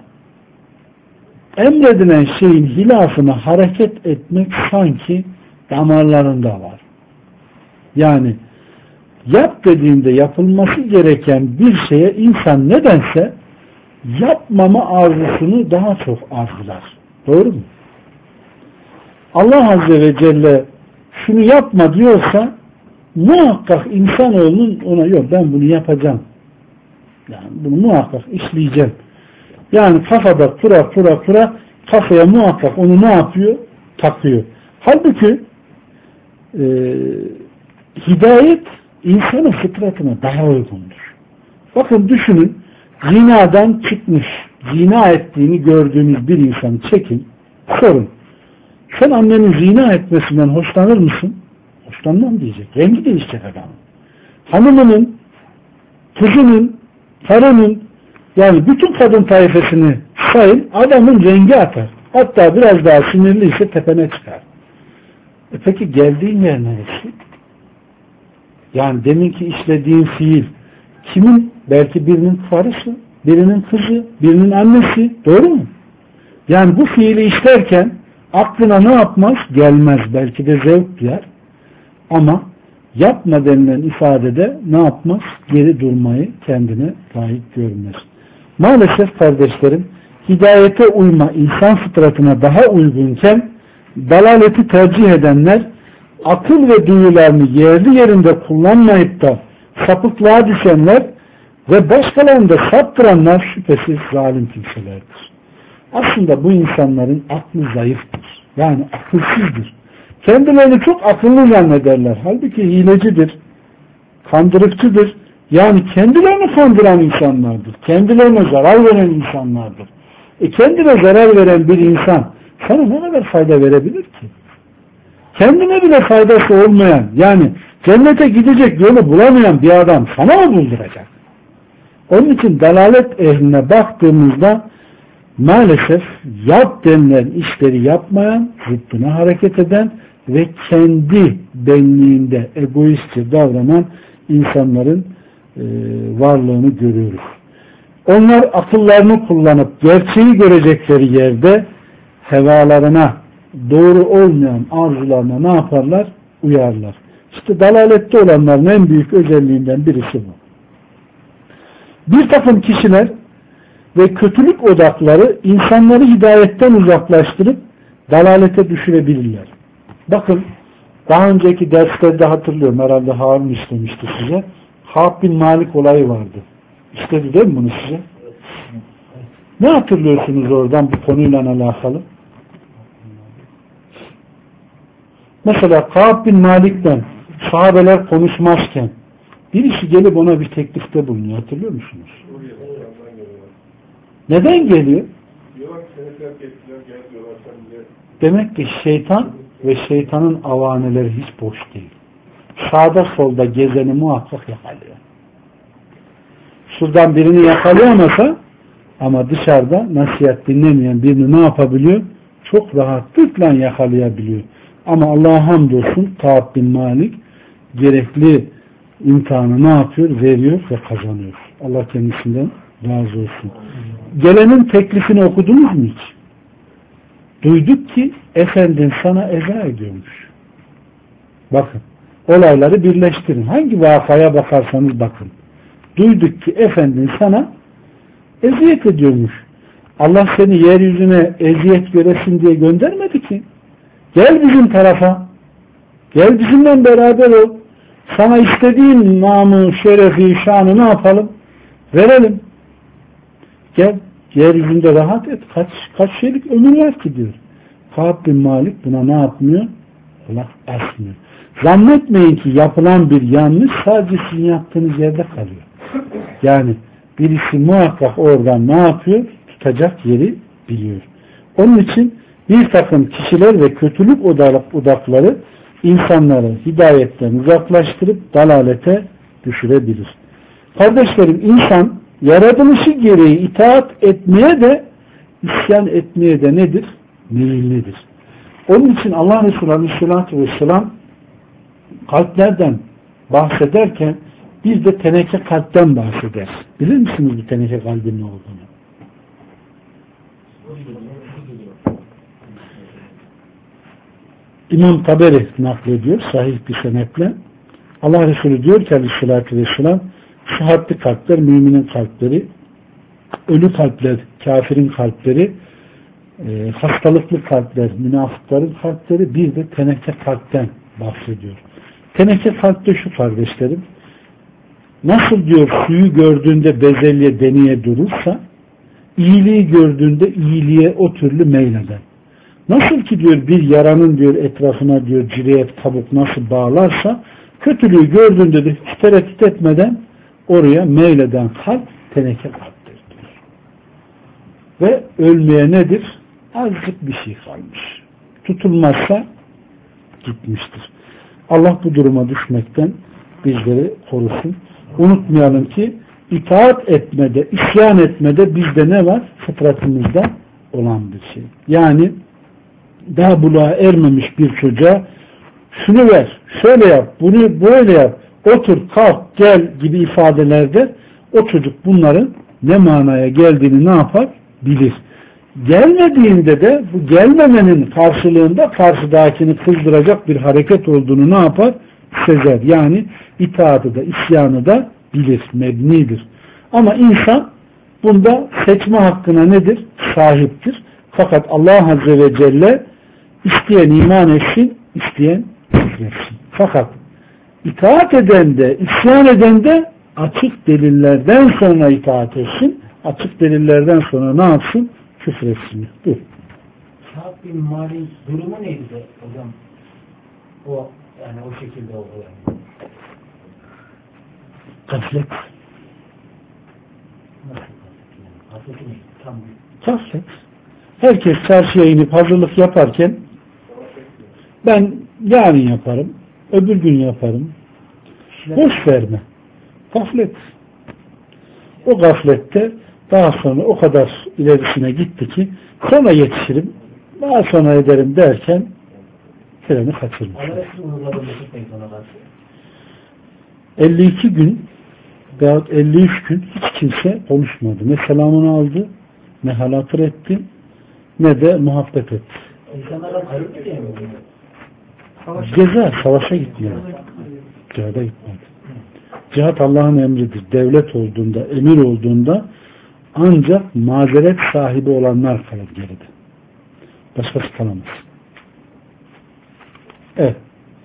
S1: emredilen şeyin hilafına hareket etmek sanki damarlarında var. Yani yap dediğinde yapılması gereken bir şeye insan nedense yapmama arzusunu daha çok arzular. Doğru mu? Allah Azze ve Celle şunu yapma diyorsa muhakkak insanoğlunun ona yok ben bunu yapacağım. Yani bunu muhakkak işleyeceğim. Yani kafada kura kura kura kafaya muhakkak onu ne yapıyor? Takıyor. Halbuki e, hidayet insanın fıtratına daha uygundur. Bakın düşünün, zinadan çıkmış, zina ettiğini gördüğünüz bir insanı çekin, sorun. Sen annenin zina etmesinden hoşlanır mısın? Hoşlanmam diyecek. Rengi değişecek adamın. Hanımının, kızının, karının, yani bütün kadın tayfasını sayın, adamın rengi atar. Hatta biraz daha sinirliyse tepene çıkar. E peki geldiğin yer neresi? Yani deminki işlediğin fiil kimin? Belki birinin karısı, birinin kızı, birinin annesi. Doğru mu? Yani bu fiili işlerken aklına ne yapmaz? Gelmez. Belki de zevk duyar. Ama yapma denilen ifadede ne yapmaz? Geri durmayı kendine layık görmez. Maalesef kardeşlerim, hidayete uyma insan fıtratına daha uygunken dalaleti tercih edenler akıl ve duyularını yerli yerinde kullanmayıp da sapıklığa düşenler ve başkalarını da saptıranlar şüphesiz zalim kimselerdir. Aslında bu insanların aklı zayıftır. Yani akılsızdır. Kendilerini çok akıllı zannederler. Halbuki hilecidir, kandırıkçıdır. Yani kendilerini kandıran insanlardır. Kendilerine zarar veren insanlardır. E kendine zarar veren bir insan sana ne kadar fayda verebilir ki? Kendine bile faydası olmayan, yani cennete gidecek yolu bulamayan bir adam sana mı bulduracak? Onun için dalalet ehline baktığımızda maalesef yap denilen işleri yapmayan, zıttına hareket eden ve kendi benliğinde egoistçe davranan insanların e, varlığını görüyoruz. Onlar akıllarını kullanıp gerçeği görecekleri yerde hevalarına, doğru olmayan arzularına ne yaparlar? Uyarlar. İşte dalalette olanların en büyük özelliğinden birisi bu. Bir takım kişiler ve kötülük odakları insanları hidayetten uzaklaştırıp dalalete düşürebilirler. Bakın, daha önceki derslerde hatırlıyorum, herhalde Harun istemişti size. Kâb bin Malik olayı vardı. İstedi değil mi bunu size? Ne hatırlıyorsunuz oradan bu konuyla alakalı? Mesela Kâb bin Malik'ten sahabeler konuşmazken birisi gelip ona bir teklifte bulunuyor. Hatırlıyor musunuz? Neden geliyor? Demek ki şeytan ve şeytanın avaneleri hiç boş değil. Sağda solda gezeni muhakkak yakalıyor. Şuradan birini yakalayamasa ama dışarıda nasihat dinlemeyen birini ne yapabiliyor? Çok rahatlıkla yakalayabiliyor. Ama Allah'a hamdolsun Kâb bin Malik gerekli imtihanı ne yapıyor? Veriyor ve kazanıyor. Allah kendisinden razı olsun. Gelenin teklifini okudunuz mu hiç? Duyduk ki efendin sana eza ediyormuş. Bakın. Olayları birleştirin. Hangi vakaya bakarsanız bakın. Duyduk ki efendin sana eziyet ediyormuş. Allah seni yeryüzüne eziyet göresin diye göndermedi ki. Gel bizim tarafa. Gel bizimle beraber ol. Sana istediğin namı, şerefi, şanı ne yapalım? Verelim. Gel. Yeryüzünde rahat et. Kaç, kaç şeylik ömür var ki diyor. Kâb bin Malik buna ne yapmıyor? Allah asmıyor. Zannetmeyin ki yapılan bir yanlış sadece sizin yaptığınız yerde kalıyor. Yani birisi muhakkak oradan ne yapıyor? Tutacak yeri biliyor. Onun için bir takım kişiler ve kötülük odakları insanları hidayetten uzaklaştırıp dalalete düşürebilir. Kardeşlerim, insan yaratılışı gereği itaat etmeye de isyan etmeye de nedir? Meyillidir. Onun için Allah Resulü Aleyhisselatü Vesselam kalplerden bahsederken biz de teneke kalpten bahseder. Bilir misiniz bu teneke kalbin ne olduğunu? İmam Taberi naklediyor sahih bir senetle. Allah Resulü diyor ki Aleyhisselatü Vesselam, sıhhatli kalpler müminin kalpleri, ölü kalpler kafirin kalpleri, e, hastalıklı kalpler münafıkların kalpleri, bir de teneke kalpten bahsediyor. Teneke kalpte şu kardeşlerim, nasıl diyor suyu gördüğünde bezelye deneye durursa, iyiliği gördüğünde iyiliğe o türlü meyleder. Nasıl ki diyor bir yaranın diyor etrafına diyor cireyet kabuk nasıl bağlarsa, kötülüğü gördüğünde de hiç tereddüt etmeden oraya meyleden kalp teneke kalptir diyor. Ve ölmeye nedir? Azıcık bir şey kalmış. Tutulmazsa gitmiştir. Allah bu duruma düşmekten bizleri korusun. Unutmayalım ki itaat etmede, isyan etmede bizde ne var? Fıtratımızda olan bir şey. Yani daha buluğa ermemiş bir çocuğa şunu ver, şöyle yap, bunu böyle yap, otur, kalk, gel gibi ifadelerde o çocuk bunların ne manaya geldiğini ne yapar? Bilir. Gelmediğinde de bu gelmemenin karşılığında karşıdakini kızdıracak bir hareket olduğunu ne yapar? Sezer. Yani itaatı da isyanı da bilir, mebnidir. Ama insan bunda seçme hakkına nedir? Sahiptir. Fakat Allah Azze ve Celle isteyen iman etsin, isteyen küfretsin. Fakat itaat eden de, isyan eden de açık delillerden sonra itaat etsin, açık delillerden sonra ne yapsın? Küfretsin. Dur.
S2: Sa'd bin Malik'in durumu neydi de hocam? O yani o şekilde oldu yani.
S1: Gaflet.
S2: Nasıl? Gaflet mi? Tam
S1: Gaflet. Herkes çarşıya inip hazırlık yaparken ben yarın yaparım, öbür gün yaparım. Boş verme. Gaflet. O gaflette daha sonra o kadar ilerisine gitti ki sonra yetişirim, daha sonra ederim derken freni kaçırmış. elli iki gün veyahut elli üç gün hiç kimse konuşmadı. Ne selamını aldı, ne halatır etti, ne de muhabbet etti. Ceza, savaşa gitmiyor. Cihada gitmedi. Cihat Allah'ın emridir. Devlet olduğunda, emir olduğunda ancak mazeret sahibi olanlar kalır geride. Başkası kalamaz. Evet.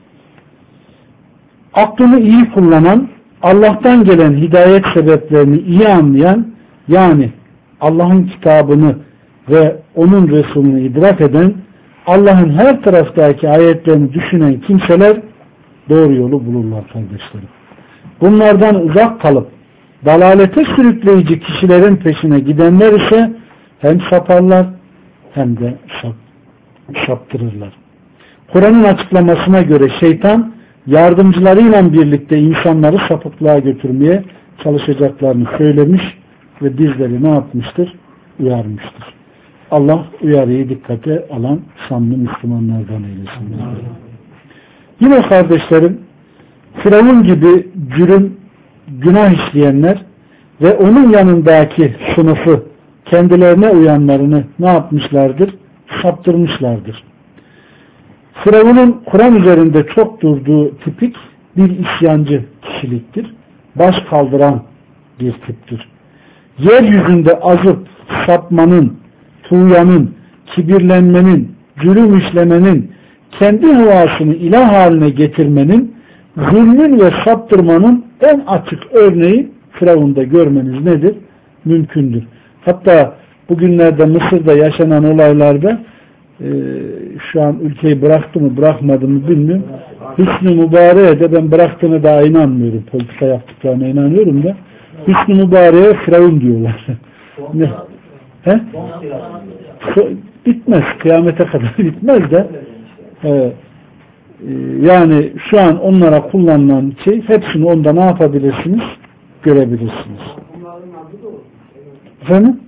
S1: Aklını iyi kullanan, Allah'tan gelen hidayet sebeplerini iyi anlayan, yani Allah'ın kitabını ve onun Resulünü idrak eden, Allah'ın her taraftaki ayetlerini düşünen kimseler doğru yolu bulurlar kardeşlerim. Bunlardan uzak kalıp dalalete sürükleyici kişilerin peşine gidenler ise hem saparlar hem de şap, şaptırırlar. Kur'an'ın açıklamasına göre şeytan yardımcılarıyla birlikte insanları sapıklığa götürmeye çalışacaklarını söylemiş ve bizleri ne yapmıştır? Uyarmıştır. Allah uyarıyı dikkate alan samimi Müslümanlardan eylesin. Yine kardeşlerim, Firavun gibi cürüm, günah işleyenler ve onun yanındaki sınıfı kendilerine uyanlarını ne yapmışlardır? Saptırmışlardır. Firavun'un Kur'an üzerinde çok durduğu tipik bir isyancı kişiliktir. Baş kaldıran bir tiptir. Yeryüzünde azıp sapmanın, tuğyanın, kibirlenmenin, cürüm işlemenin, kendi hevasını ilah haline getirmenin, zulmün ve saptırmanın en açık örneği Firavun'da görmeniz nedir? Mümkündür. Hatta bugünlerde Mısır'da yaşanan olaylarda e, şu an ülkeyi bıraktı mı bırakmadı mı bilmiyorum. Hüsnü Mübarek'e de ben bıraktığına daha inanmıyorum. Politika yaptıklarına inanıyorum da Hüsnü Mübarek'e Firavun diyorlar. Ne? He? Bitmez. Kıyamete kadar bitmez de e, yani şu an onlara kullanılan şey hepsini onda ne yapabilirsiniz? Görebilirsiniz. Efendim?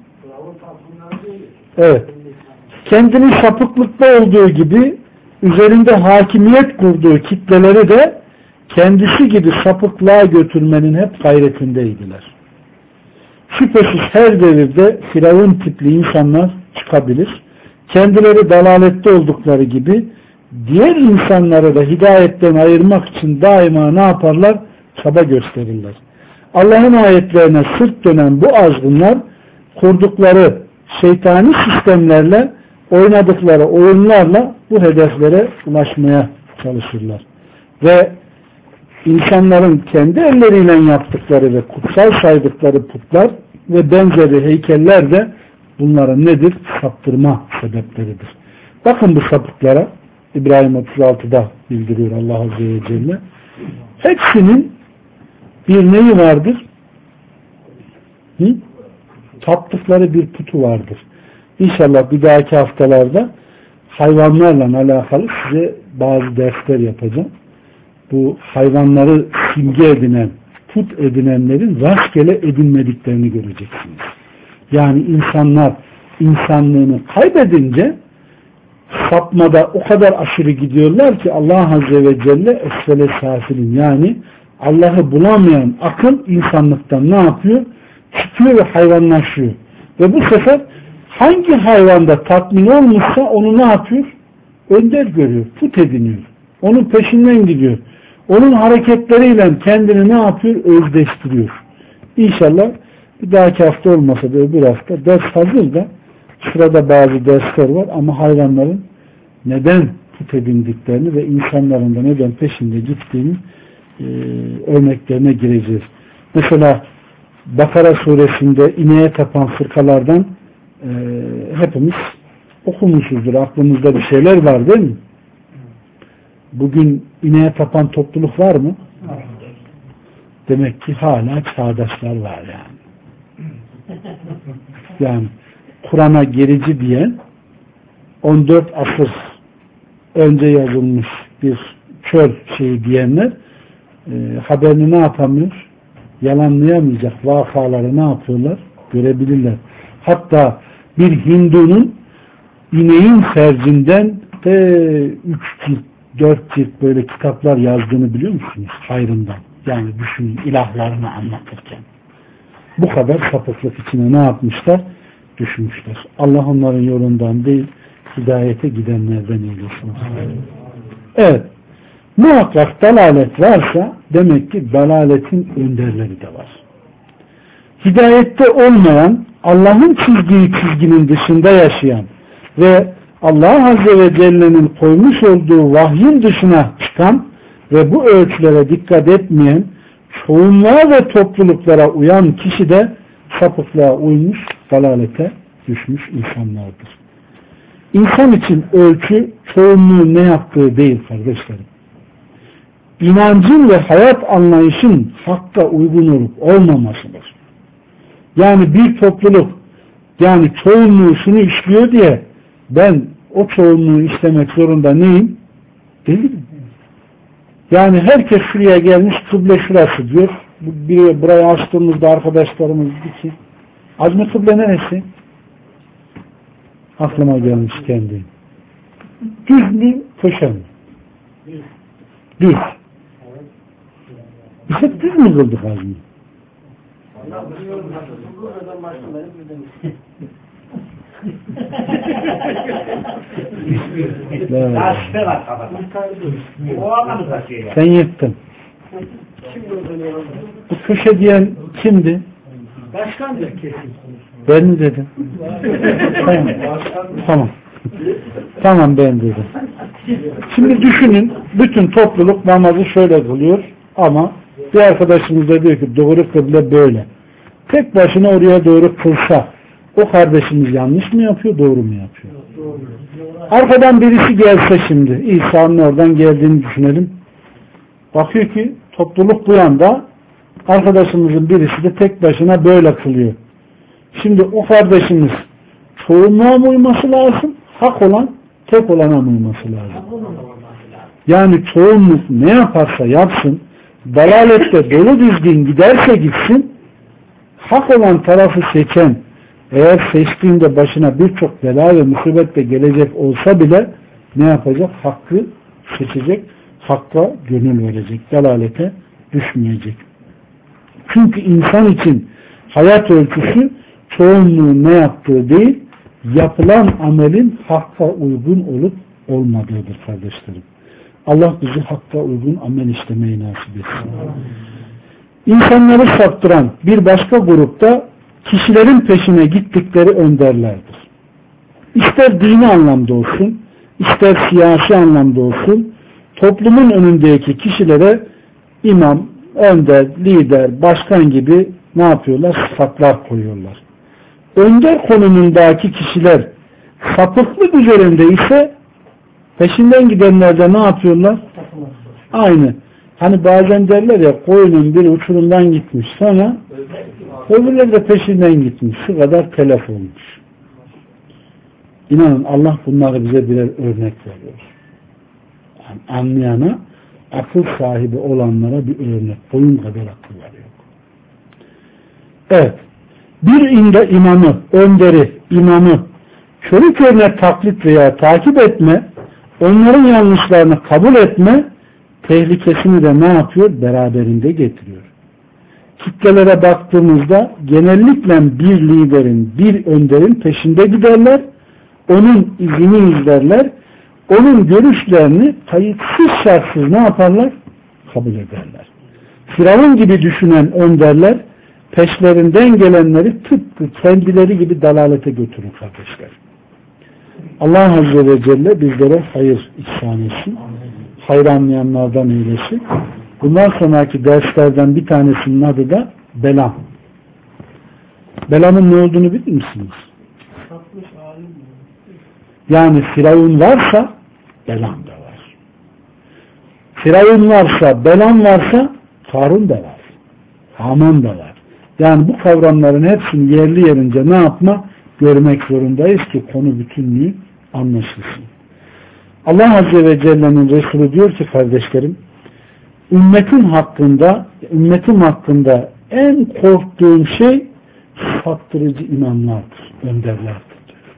S1: Evet. Kendini sapıklıkta olduğu gibi üzerinde hakimiyet kurduğu kitleleri de kendisi gibi sapıklığa götürmenin hep gayretindeydiler. Şüphesiz her devirde Firavun tipli insanlar çıkabilir. Kendileri dalalette oldukları gibi diğer insanları da hidayetten ayırmak için daima ne yaparlar? Çaba gösterirler. Allah'ın ayetlerine sırt dönen bu azgınlar kurdukları şeytani sistemlerle, oynadıkları oyunlarla bu hedeflere ulaşmaya çalışırlar. Ve insanların kendi elleriyle yaptıkları ve kutsal saydıkları putlar ve benzeri heykeller de bunların nedir? Saptırma sebepleridir. Bakın bu sapıklara İbrahim otuz altıda bildiriyor Allah Azze ve Celle. Hepsinin bir neyi vardır? Hı? Taptıkları bir putu vardır. İnşallah bir dahaki haftalarda hayvanlarla alakalı size bazı dersler yapacağım. Bu hayvanları simge edinen, put edinenlerin rastgele edinmediklerini göreceksiniz. Yani insanlar insanlığını kaybedince sapmada o kadar aşırı gidiyorlar ki Allah Azze ve Celle esfele safilin, yani Allah'ı bulamayan akıl insanlıktan ne yapıyor? Çıkıyor ve hayvanlaşıyor. Ve bu sefer hangi hayvanda tatmin olmuşsa onu ne yapıyor? Önder görüyor, put ediniyor. Onun peşinden gidiyor. Onun hareketleriyle kendini ne yapıyor? Özdeştiriyor. İnşallah bir dahaki hafta olmasa da öbür hafta ders hazır da sırada bazı dersler var ama hayvanların neden put edindiklerini ve insanların da neden peşinde gittiğini e, örneklerine gireceğiz. Mesela Bakara suresinde ineğe tapan fırkalardan e, hepimiz okumuşuzdur. Aklımızda bir şeyler var değil mi? Bugün ineğe tapan topluluk var mı? Demek ki hala çağdaşlar var yani. Yani Kur'an'a gerici diyen on dört asır önce yazılmış bir çöl şeyi diyenler e, haberini ne yapamıyor? Yalanlayamayacak vakaları ne yapıyorlar? Görebilirler. Hatta bir Hindu'nun ineğin fercinden de üç cilt, dört cilt böyle kitaplar yazdığını biliyor musunuz? Hayrından. Yani düşünün ilahlarını anlatırken. Bu kadar sapıklık içine ne yapmışlar? Düşmüşler. Allah onların yolundan değil, hidayete gidenlerden eylesin. Evet. Muhakkak dalalet varsa demek ki dalaletin önderleri de var. Hidayette olmayan, Allah'ın çizdiği çizginin dışında yaşayan ve Allah Azze ve Celle'nin koymuş olduğu vahyin dışına çıkan ve bu ölçülere dikkat etmeyen, çoğunluğa ve topluluklara uyan kişi de sapıklığa uymuş, dalalete düşmüş insanlardır. İnsan için ölçü çoğunluğun ne yaptığı değil kardeşlerim. İnancın ve hayat anlayışın hakka uygun olup olmamasıdır. Yani bir topluluk, yani çoğunluğu şunu işliyor diye ben o çoğunluğu işlemek zorunda neyim? Değilim. Yani herkes şuraya gelmiş, kıble şurası diyor. Bir, burayı açtığımızda arkadaşlarımız dedi ki, Azmi kıble neresi? Aklıma gelmiş kendi. Düz mü, köşe mi? Düz. Biz hep düz mü kıldık Azmi?
S2: Daha şüphe var kafada. O anlamda şey ya.
S1: Sen yıktın. Bu köşe diyen kimdi?
S3: Başkandır kesin.
S1: Ben mi dedim? Tamam. Tamam. Tamam ben dedim. Şimdi düşünün, bütün topluluk namazı şöyle kılıyor ama bir arkadaşımız da diyor ki doğru kıble böyle. Tek başına oraya doğru kılsa o kardeşimiz yanlış mı yapıyor, doğru mu yapıyor? Doğru. Arkadan birisi gelse şimdi, İsa'nın oradan geldiğini düşünelim. Bakıyor ki topluluk bu yanda, arkadaşımızın birisi de tek başına böyle kılıyor. Şimdi o kardeşimiz çoğunluğa mı uyması lazım, hak olan tek olana mı uyması lazım? Yani çoğunluk ne yaparsa yapsın, dalalette dolu düzgün giderse gitsin, hak olan tarafı seçen, eğer seçtiğinde başına birçok bela ve musibet de gelecek olsa bile ne yapacak? Hakkı seçecek, hakka gönül verecek, dalalete düşmeyecek. Çünkü insan için hayat ölçüsü çoğunluğun ne yaptığı değil, yapılan amelin hakka uygun olup olmadığıdır kardeşlerim. Allah bizi hakka uygun amel işlemeyi nasip etsin. İnsanları saptıran bir başka grupta kişilerin peşine gittikleri önderlerdir. İster dini anlamda olsun, ister siyasi anlamda olsun, toplumun önündeki kişilere imam, önder, lider, başkan gibi ne yapıyorlar? Sıfatlar koyuyorlar. Önder konumundaki kişiler sapıklık üzerinde ise peşinden gidenler de ne yapıyorlar? Aynı. Hani bazen derler ya, koyunun biri uçurumdan gitmiş, sonra öbürleri de peşinden gitmiş. Şu kadar telef olmuş. İnanın Allah bunları bize birer örnek veriyor. Yani anlayana, akıl sahibi olanlara bir örnek. Boyun kadar akıl var yok. Evet. Bir inde imamı, önderi, imamı körü körüne taklit veya takip etme, onların yanlışlarını kabul etme, tehlikesini de ne yapıyor? Beraberinde getiriyor. Kitlelere baktığımızda genellikle bir liderin, bir önderin peşinde giderler, onun izini izlerler, onun görüşlerini kayıtsız şartsız ne yaparlar? Kabul ederler. Firavun gibi düşünen önderler, peşlerinden gelenleri tıpkı kendileri gibi dalalete götürür kardeşler. Allah Azze ve Celle bizlere hayır ihsan etsin. Hayır anlayanlardan eylesin. Bundan sonraki derslerden bir tanesinin adı da Belam. Belam'ın ne olduğunu bilir misiniz? Yani Firavun varsa Belam da var. Firavun varsa, Belam varsa Karun da var. Haman da var. Yani bu kavramların hepsini yerli yerince ne yapma? Görmek zorundayız ki konu bütünlüğü anlaşılsın. Allah Azze ve Celle'nin Resulü diyor ki kardeşlerim, ümmetin hakkında, ümmetim hakkında en korktuğum şey saptırıcı imamlardır, önderlerdir diyor.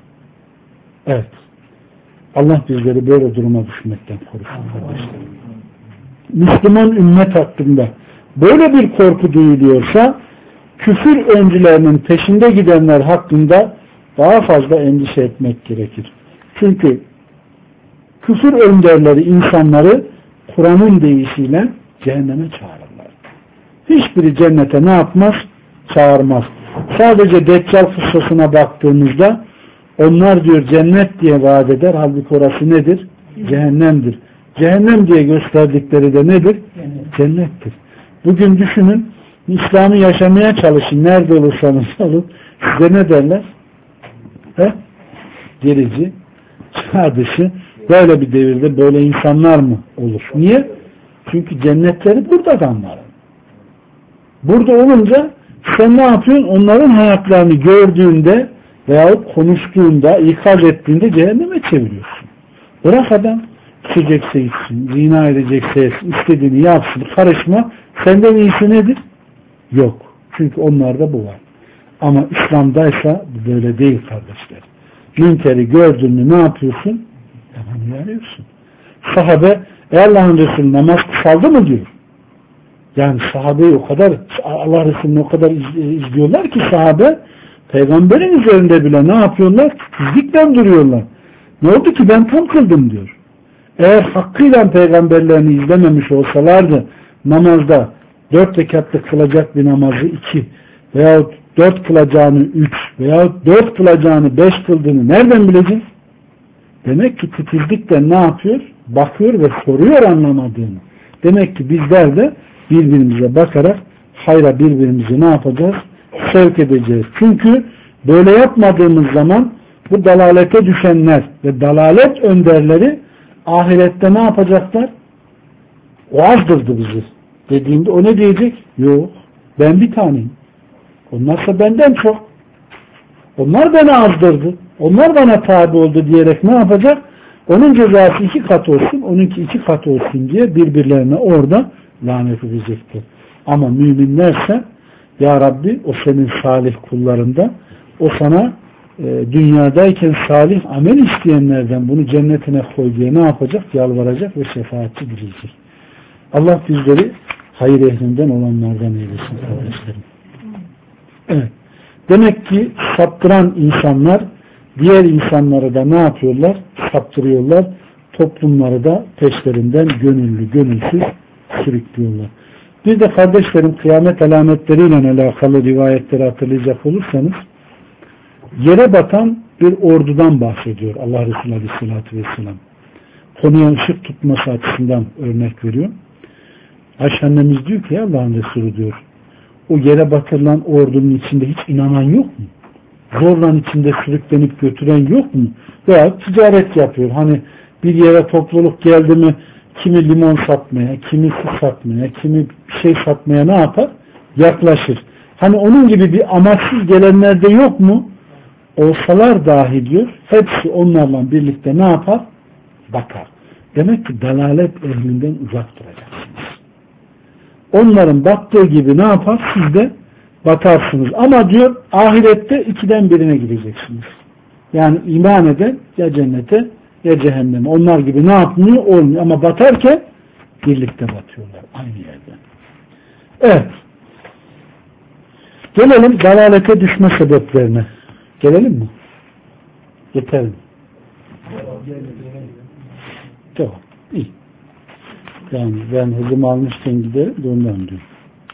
S1: Evet. Allah bizleri böyle duruma düşmekten korusun kardeşlerim. Müslüman ümmet hakkında böyle bir korku duyuluyorsa, küfür öncülerinin peşinde gidenler hakkında daha fazla endişe etmek gerekir. Çünkü küfür önderleri insanları Kur'an'ın deyişiyle cehenneme çağırırlar. Hiçbiri cennete ne yapmaz? Çağırmaz. Sadece Deccal kıssasına baktığımızda onlar diyor cennet diye vaat eder. Halbuki orası nedir? Cehennemdir. Cehennem diye gösterdikleri de nedir? Cennettir. Bugün düşünün, İslam'ı yaşamaya çalışın. Nerede olursanız olun. Size ne derler? He? Gerici, çağ dışı. Böyle bir devirde böyle insanlar mı olur? Niye? Çünkü cennetleri burada adamların. Burada olunca sen ne yapıyorsun? Onların hayatlarını gördüğünde veyahut konuştuğunda, ikaz ettiğinde cehenneme çeviriyorsun. Bırak adam içecekse içsin, zina edecekse etsin, istediğini yapsın, karışma. Senden iyisi nedir? Yok. Çünkü onlarda bu var. Ama İslam'daysa böyle değil kardeşler. Münkeri gördün mü ne yapıyorsun? Hemen uyarıyorsun. Sahabe Allah'ın Resulü namaz kısaldı mı diyor. Yani sahabeyi o kadar Allah Resulü'nü o kadar izliyorlar ki sahabe peygamberin üzerinde bile ne yapıyorlar? Titizlikle duruyorlar. Ne oldu ki ben tam kıldım diyor. Eğer hakkıyla peygamberlerini izlememiş olsalardı namazda dört rekatlık kılacak bir namazı iki veyahut dört kılacağını üç veyahut dört kılacağını beş kıldığını nereden bilecek? Demek ki titizlikle ne yapıyor? Bakıyor ve soruyor anlamadığını. Demek ki bizler de birbirimize bakarak hayra birbirimizi ne yapacağız? Sevk edeceğiz. Çünkü böyle yapmadığımız zaman bu dalalete düşenler ve dalalet önderleri ahirette ne yapacaklar? O azdırdı bizi dediğinde o ne diyecek? Yok. Ben bir taneyim. Onlarsa benden çok. Onlar beni azdırdı. Onlar bana tabi oldu diyerek ne yapacak? Onun cezası iki kat olsun, onunki iki kat olsun diye birbirlerine orada lanet edecektir. Ama müminlerse Ya Rabbi o senin salih kullarında, o sana e, dünyadayken salih amel isteyenlerden bunu cennetine koy diye ne yapacak? Yalvaracak ve şefaatçi dileyecek. Allah bizleri hayır ehlinden olanlardan eylesin kardeşlerim. Evet. Demek ki saptıran insanlar diğer insanları da ne yapıyorlar? Saptırıyorlar. Toplumları da peşlerinden gönüllü gönülsüz sürüklüyorlar. Bir de kardeşlerim kıyamet alametleriyle alakalı rivayetleri hatırlayacak olursanız yere batan bir ordudan bahsediyor Allah Resulü Aleyhisselatü Vesselam. Konuya ışık tutması açısından örnek veriyor. Ayşe annemiz diyor ki Allah'ın Resulü diyor o yere batırılan ordunun içinde hiç inanan yok mu? Zorla içinde sürüklenip götüren yok mu? Veya ticaret yapıyor. Hani bir yere topluluk geldi mi kimi limon satmaya, kimi su satmaya, kimi bir şey satmaya ne yapar? Yaklaşır. Hani onun gibi bir amaçsız gelenler de yok mu? Olsalar dahi diyor, hepsi onlarla birlikte ne yapar? Bakar. Demek ki dalalet ehlinden uzak duracaksınız. Onların baktığı gibi ne yapar? Siz de batarsınız. Ama diyor ahirette ikiden birine gideceksiniz. Yani iman eden ya cennete ya cehenneme. Onlar gibi ne yapmıyor? Olmuyor. Ama batarken birlikte batıyorlar aynı yerden. Evet. Gelelim dalalete düşme sebeplerine. Gelelim mi? Yeter mi? Tamam. İyi. Yani ben hızımı almışken giderim de ondan diyorum.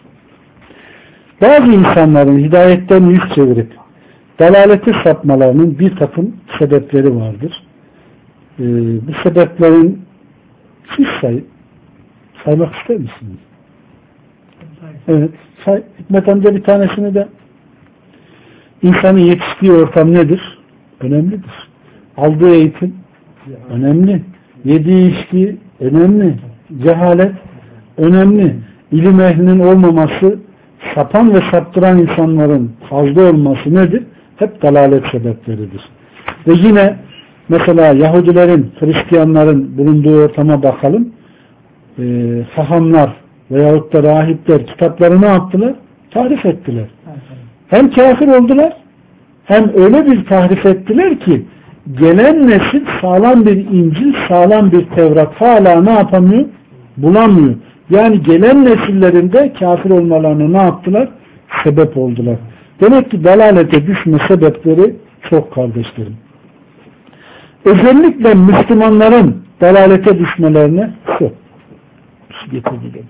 S1: Bazı insanların hidayetten yüz çevirip dalalete sapmalarının bir takım sebepleri vardır. Ee, bu sebeplerin siz sayın. Saymak ister misiniz? Evet. Say. Hikmet amca bir tanesini de insanın yetiştiği ortam nedir? Önemlidir. Aldığı eğitim önemli. Yediği içki önemli. Cehalet önemli. İlim ehlinin olmaması, sapan ve saptıran insanların fazla olması nedir? Hep dalalet sebepleridir. Ve yine mesela Yahudilerin, Hristiyanların bulunduğu ortama bakalım. Ee, hahamlar veyahut da rahipler kitapları ne yaptılar? Tahrif ettiler. Hem kafir oldular hem öyle bir tahrif ettiler ki gelen nesil sağlam bir İncil, sağlam bir Tevrat hala ne yapamıyor? Bulamıyor. Yani gelen nesillerinde kafir olmalarına ne yaptılar? Sebep oldular. Demek ki dalalete düşme sebepleri çok kardeşlerim. Özellikle Müslümanların dalalete düşmelerine şu. Getirdim.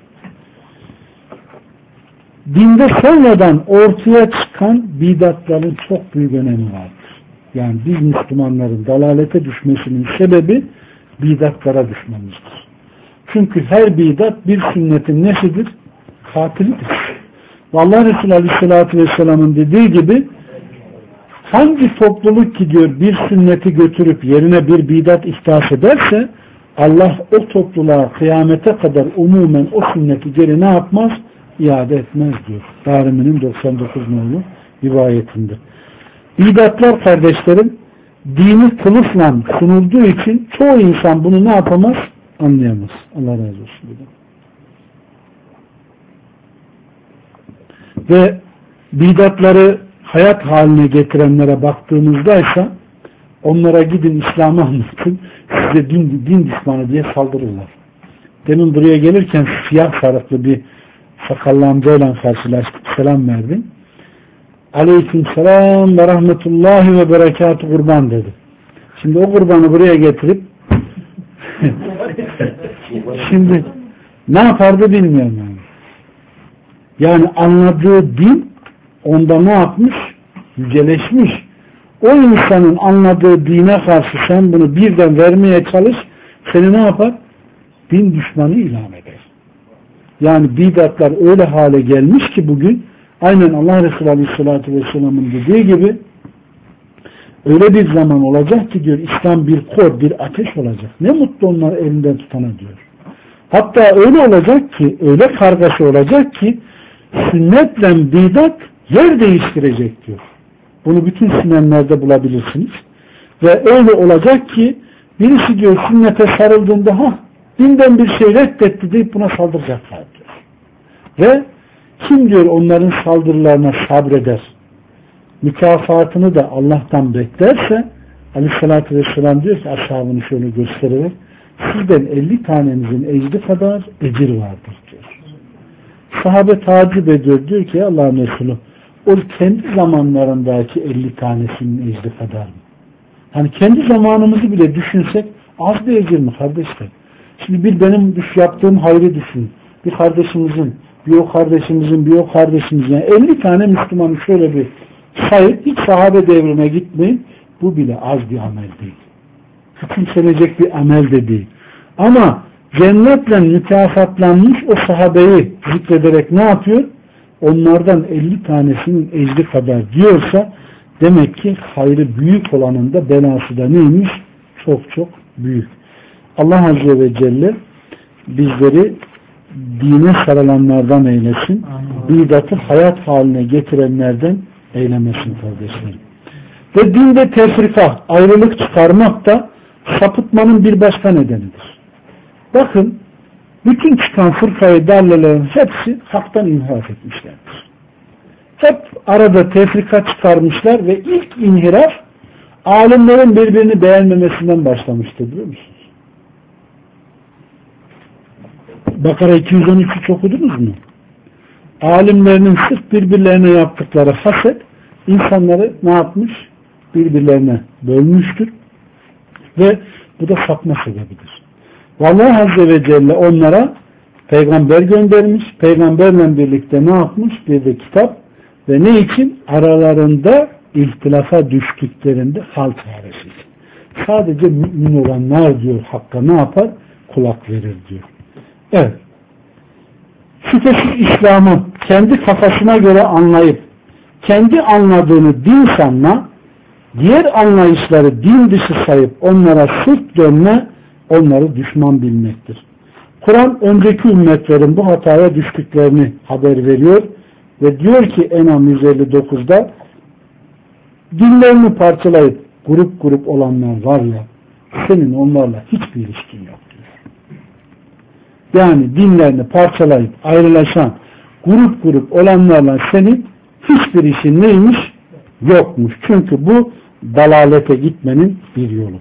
S1: Dinde sonradan ortaya çıkan bidatların çok büyük önemi vardır. Yani biz Müslümanların dalalete düşmesinin sebebi bidatlara düşmemizdir. Çünkü her bidat bir sünnetin nesidir? Katilidir. Vallahi Resulü Aleyhisselatü Vesselam'ın dediği gibi hangi topluluk ki diyor bir sünneti götürüp yerine bir bidat ihdas ederse Allah o topluluğa kıyamete kadar umumen o sünneti geri ne yapmaz? İade etmez diyor. Darimi'nin doksan dokuz nolu rivayetinde. Bidatlar kardeşlerim dini kılıfla sunulduğu için çoğu insan bunu ne yapamaz? Anlayamaz. Allah razı olsun. Ve bidatları hayat haline getirenlere baktığımızda ise onlara gidin İslam'ı anlatın, size din, din düşmanı diye saldırırlar. Demin buraya gelirken siyah sarıklı bir sakallı amcayla karşılaştık, selam verdim. Aleyküm selam ve rahmetullahi ve berekatü kurban dedi. Şimdi o kurbanı buraya getirip şimdi ne yapardı bilmiyorum yani. Yani anladığı din onda ne yapmış? Yüceleşmiş. O insanın anladığı dine karşı sen bunu birden vermeye çalış, seni ne yapar? Din düşmanı ilan eder. Yani bidatlar öyle hale gelmiş ki bugün aynen Allah Resulü Aleyhisselatü Vesselam'ın dediği gibi öyle bir zaman olacak ki diyor İslam bir kor, bir ateş olacak. Ne mutlu onlar elinden tutana diyor. Hatta öyle olacak ki, öyle kargaşa olacak ki sünnetle bidat yer değiştirecek diyor. Bunu bütün sünenlerde bulabilirsiniz. Ve öyle olacak ki birisi diyor sünnete sarıldığında ha dinden bir şey reddetti deyip buna saldıracaklar diyor. Ve kim diyor onların saldırılarına sabreder, mükafatını da Allah'tan beklerse Aleyhisselatü Vesselam diyor ki ashabını şöyle göstererek sizden elli tanenizin ecri kadar ecir vardır diyor. Sahabe tacip ediyor, diyor ki Allah'ın Resulü o kendi zamanlarındaki elli tanesinin ecri kadar mı? Hani kendi zamanımızı bile düşünsek az bir ecir mi kardeşler? Şimdi bir benim düş yaptığım hayrı düşün. Bir kardeşimizin, bir o kardeşimizin, bir o kardeşimizin. Yani elli tane Müslümanı şöyle bir sayıp hiç sahabe devrine gitmeyin. Bu bile az bir amel değil. Küçümsenecek bir amel de değil. Ama cennetle mükafatlanmış o sahabeyi zikrederek ne yapıyor? Onlardan elli tanesinin ecri kadar diyorsa demek ki hayrı büyük olanın da belası da neymiş? Çok çok büyük. Allah Azze ve Celle bizleri dine sarılanlardan eylesin. Bidatı hayat haline getirenlerden eylemesin kardeşlerim. Ve dinde tefrika, ayrılık çıkarmak da sapıtmanın bir başka nedenidir. Bakın bütün çıkan fırkayı dallelerin hepsi haktan inhiraf etmişlerdir. Hep arada tefrika çıkarmışlar ve ilk inhiraf alimlerin birbirini beğenmemesinden başlamıştır biliyor musunuz? Bakara iki yüz on üç okudunuz mu? Alimlerinin sırf birbirlerine yaptıkları haset insanları ne yapmış? Birbirlerine bölmüştür. Ve bu da sapma sebebidir. Allah Azze ve Celle onlara peygamber göndermiş. Peygamberle birlikte ne yapmış? Bir de kitap. Ve ne için? Aralarında ihtilafa düştüklerinde hal çaresi için. Sadece mümin olanlar diyor Hakk'a ne yapar? Kulak verir diyor. Evet. Şüphesiz İslam'ı kendi kafasına göre anlayıp kendi anladığını din sanma, diğer anlayışları din dışı sayıp onlara sırt dönme, onları düşman bilmektir. Kur'an önceki ümmetlerin bu hataya düştüklerini haber veriyor ve diyor ki En'am yüz elli dokuzda dinlerini parçalayıp grup grup olanlar var ya, senin onlarla hiçbir ilişkin yok diyor. Yani dinlerini parçalayıp ayrılaşan grup grup olanlarla senin hiçbir işin neymiş? Yokmuş. Çünkü bu dalalete gitmenin bir yolu.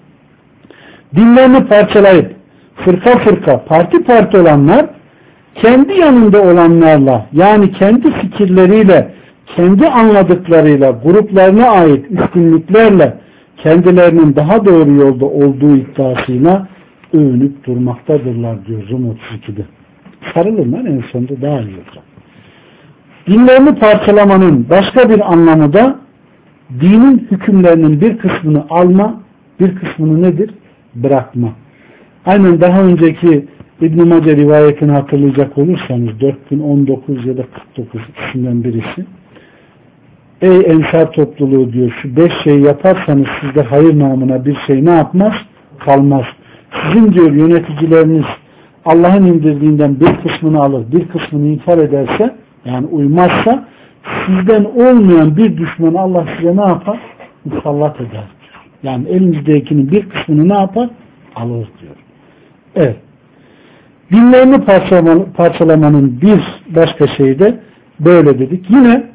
S1: Dinlerini parçalayıp fırka fırka, parti parti olanlar kendi yanında olanlarla, yani kendi fikirleriyle, kendi anladıklarıyla, gruplarına ait üstünlüklerle kendilerinin daha doğru yolda olduğu iddiasıyla övünüp durmaktadırlar diyor Rum otuz ikide. Sarılırlar, en sonunda daha iyi olacak. Dinlerini parçalamanın başka bir anlamı da dinin hükümlerinin bir kısmını alma, bir kısmını nedir? Bırakma. Aynen daha önceki İbn-i Mace rivayetini hatırlayacak olursanız dört bin on dokuz ya da kırk dokuz ikisinden birisi. Ey Ensar topluluğu diyor, şu beş şey yaparsanız sizde hayır namına bir şey ne yapmaz? Kalmaz. Sizin diyor yöneticileriniz Allah'ın indirdiğinden bir kısmını alır, bir kısmını inkar ederse, yani uymazsa sizden olmayan bir düşmanı Allah size ne yapar? Musallat eder. Yani elinizdekinin bir kısmını ne yapar? Alır diyor. Evet. Dinlerini parçalamanın bir başka şeyi de böyle dedik. Yine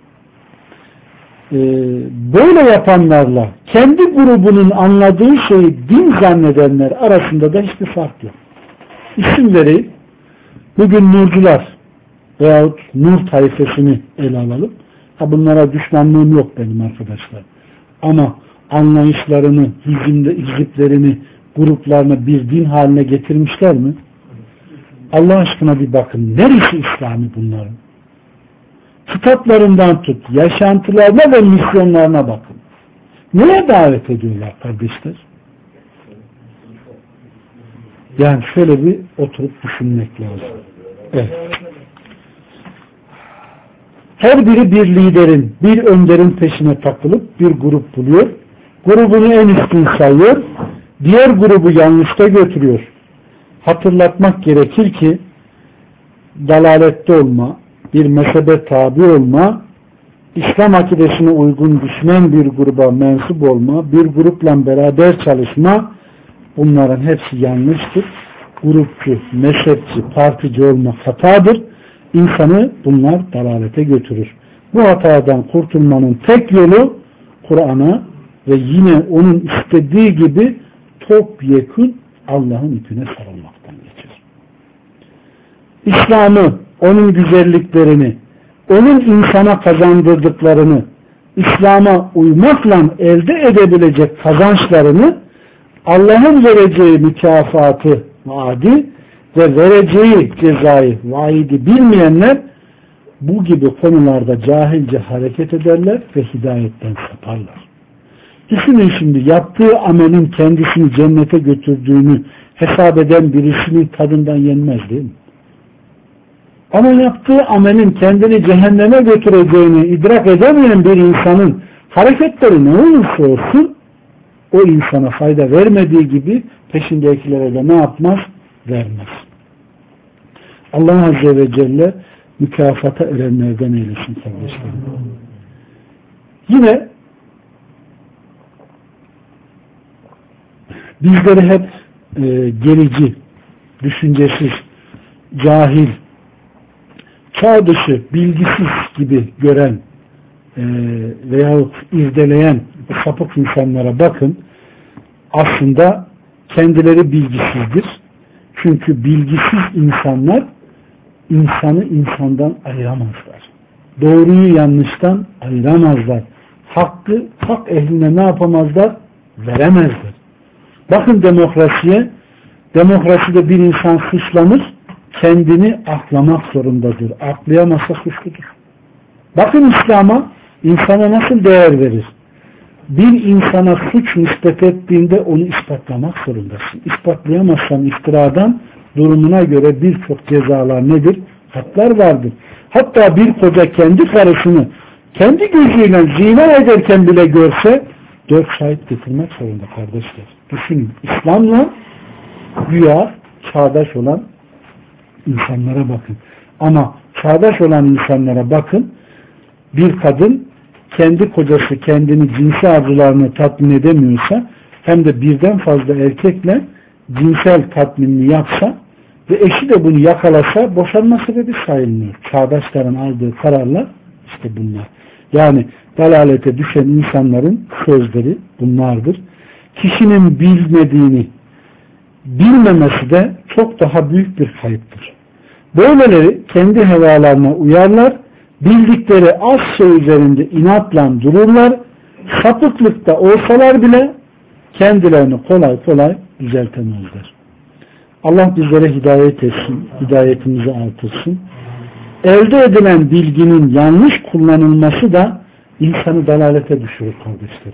S1: e, böyle yapanlarla kendi grubunun anladığı şeyi din zannedenler arasında da hiçbir fark yok. İsimleri bugün nurcular veyahut nur tayfesini ele alalım. Ha, bunlara düşmanlığım yok benim arkadaşlar. Ama anlayışlarını, hiziplerini, gruplarını bir din haline getirmişler mi? Allah aşkına bir bakın. Neresi İslami bunların? Kitaplarından tut, yaşantılarına ve misyonlarına bakın. Neye davet ediyorlar kardeşler? Yani şöyle bir oturup düşünmek lazım. Evet. Her biri bir liderin, bir önderin peşine takılıp bir grup buluyor. Grubunu en üstün sayıyor. Diğer grubu yanlışta götürüyor. Hatırlatmak gerekir ki dalalette olma, bir mezhebe tabi olma, İslam akidesine uygun düşman bir gruba mensup olma, bir grupla beraber çalışma, bunların hepsi yanlıştır. Grupçu, mezhepçi, partici olmak hatadır. İnsanı bunlar dalalete götürür. Bu hatadan kurtulmanın tek yolu Kur'an'a ve yine onun istediği gibi topyekün Allah'ın ipine sarılmaktan geçer. İslam'ı, onun güzelliklerini, onun insana kazandırdıklarını, İslam'a uymakla elde edebilecek kazançlarını, Allah'ın vereceği mükafatı, vaadi ve vereceği cezayı, vaidi bilmeyenler bu gibi konularda cahilce hareket ederler ve hidayetten saparlar. Düşünün şimdi, yaptığı amelin kendisini cennete götürdüğünü hesap eden birisinin tadından yenmez değil mi? Ama yaptığı amelin kendini cehenneme götüreceğini idrak edemeyen bir insanın hareketleri ne olursa olsun o insana fayda vermediği gibi peşindekilere de ne yapmaz? Vermez. Allah Azze ve Celle mükafata erenlerden eylesin kardeşlerim. Yine bizleri hep e, gerici, düşüncesiz, cahil, çağ dışı, bilgisiz gibi gören e, veyahut irdeleyen bu sapık insanlara bakın. Aslında kendileri bilgisizdir. Çünkü bilgisiz insanlar insanı insandan ayıramazlar. Doğruyu yanlıştan ayıramazlar. Hakkı hak ehline ne yapamazlar? Veremezler. Bakın demokrasiye. Demokraside bir insan suçlanır, kendini aklamak zorundadır. Aklayamazsa suçludur. Bakın İslam'a, insana nasıl değer verir? Bir insana suç nispet ettiğinde onu ispatlamak zorundasın. İspatlayamazsan iftiradan durumuna göre birçok cezalar nedir? Hatlar vardır. Hatta bir koca kendi karısını kendi gözüyle zina ederken bile görse dört şahit getirmek zorunda kardeşler. Düşünün. İslam'la güya çağdaş olan insanlara bakın. Ama çağdaş olan insanlara bakın. Bir kadın kendi kocası kendini cinsi arzularını tatmin edemiyorsa hem de birden fazla erkekle cinsel tatminini yapsa ve eşi de bunu yakalasa boşanma sebebi sayılmıyor. Çağdaşların aldığı kararlar işte bunlar. Yani dalalete düşen insanların sözleri bunlardır. Kişinin bilmediğini bilmemesi de çok daha büyük bir kayıptır. Böyleleri kendi hevalarına uyarlar, bildikleri az şey üzerinde inatla dururlar, sapıklıkta olsalar bile kendilerini kolay kolay düzeltemezler. Allah bizlere hidayet etsin, hidayetimizi artırsın. Elde edilen bilginin yanlış kullanılması da insanı dalalete düşürür kardeşlerim.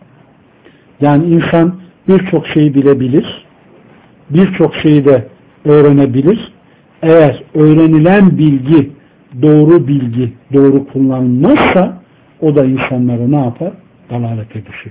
S1: Yani insan birçok şeyi bilebilir, birçok şeyi de öğrenebilir. Eğer öğrenilen bilgi doğru bilgi, doğru kullanılmazsa o da insanları ne yapar? Dalalete düşür.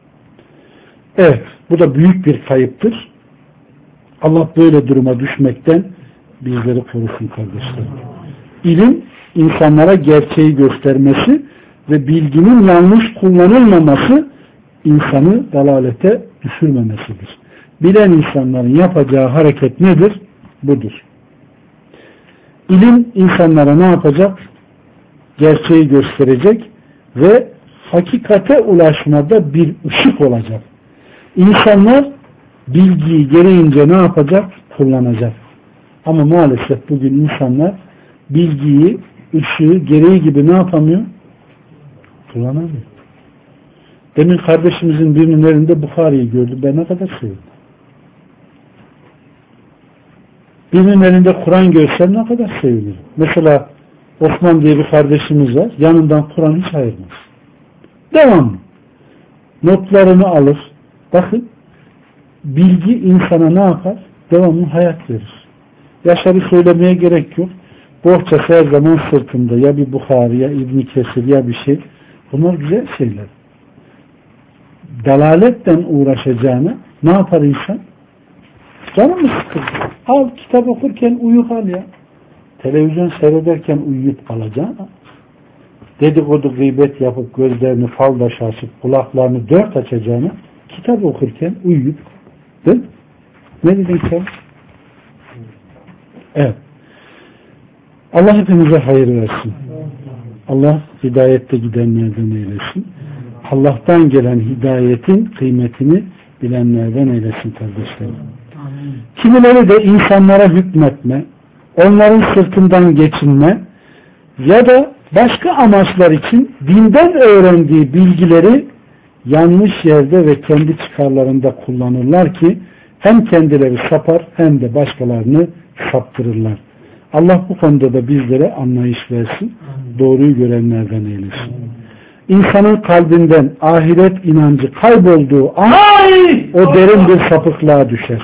S1: Evet, bu da büyük bir kayıptır. Allah böyle duruma düşmekten bizleri korusun kardeşlerim. İlim, insanlara gerçeği göstermesi ve bilginin yanlış kullanılmaması insanı dalalete düşürmemesidir. Bilen insanların yapacağı hareket nedir? Budur. İlim insanlara ne yapacak? Gerçeği gösterecek ve hakikate ulaşmada bir ışık olacak. İnsanlar bilgiyi gereğince ne yapacak? Kullanacak. Ama maalesef bugün insanlar bilgiyi, ışığı gereği gibi ne yapamıyor? Kullanamıyor. Demin kardeşimizin birinin elinde Bukhari'yi gördüm. Ben ne kadar sevdim. Birinin elinde Kur'an görsem ne kadar sevinirim. Mesela Osman diye bir kardeşimiz var. Yanından Kur'an hiç ayırmaz. Devamlı. Notlarını alır. Bakın bilgi insana ne yapar? Devamlı hayat verir. Yaşarı söylemeye gerek yok. Bohçası her zaman sırtında. Ya bir Bukhari ya İbn-i Kesir ya bir şey. Bunlar güzel şeyler. Dalaletten uğraşacağına ne yapar insan? Canım mı sıkıldı? Al kitap okurken uyu kal ya. Televizyon seyrederken uyuyup kalacağına, dedikodu gıybet yapıp gözlerini faldaş açıp kulaklarını dört açacağına kitap okurken uyuyup değil mi? Ne dedin sen? Evet. Allah hepimize hayır versin. Allah hidayette gidenlerden eylesin. Allah'tan gelen hidayetin kıymetini bilenlerden eylesin kardeşlerim. Kimileri de insanlara hükmetme, onların sırtından geçinme ya da başka amaçlar için dinden öğrendiği bilgileri yanlış yerde ve kendi çıkarlarında kullanırlar ki hem kendileri sapar hem de başkalarını saptırırlar. Allah bu konuda da bizlere anlayış versin. Doğruyu görenlerden eylesin. İnsanın kalbinden ahiret inancı kaybolduğu an o derin bir sapıklığa düşer.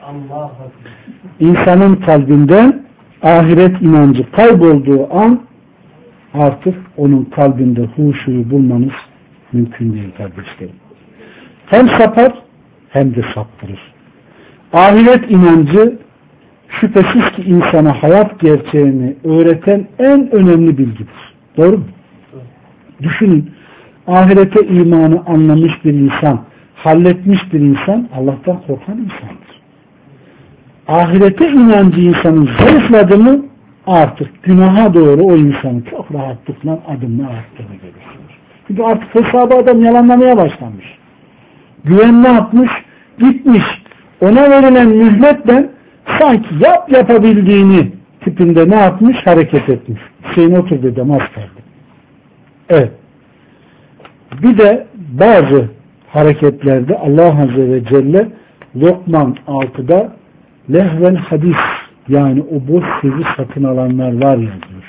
S1: İnsanın kalbinden ahiret inancı kaybolduğu an artık onun kalbinde huşuyu bulmanız mümkün değil kardeşlerim. Hem sapar hem de saptırır. Ahiret inancı şüphesiz ki insana hayat gerçeğini öğreten en önemli bilgidir. Doğru mu? Düşünün. Ahirete imanı anlamış bir insan, halletmiş bir insan Allah'tan korkan insandır. Ahirete inancı insanın zayıfladı mı artık günaha doğru o insanı çok rahatlıkla adımla attığını görürsünüz. Çünkü artık hesabı adam yalanlamaya başlamış. Güven ne yapmış? Gitmiş. Ona verilen mühletle sanki yap yapabildiğini tipinde ne yapmış? Hareket etmiş. Hüseyin otur dedi, az kaldı. Evet. Bir de bazı hareketlerde Allah Azze ve Celle Lokman altıda lehven hadis, yani o boş sözü satın alanlar var ya diyor.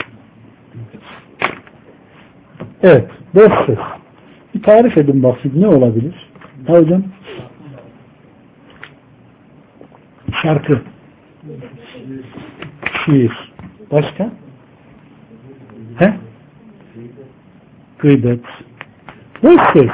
S1: Evet, boş söz. Bir tarif edin bakayım, ne olabilir? Ha hocam? Şarkı, şiir, başka? He? Gıybet, boş söz.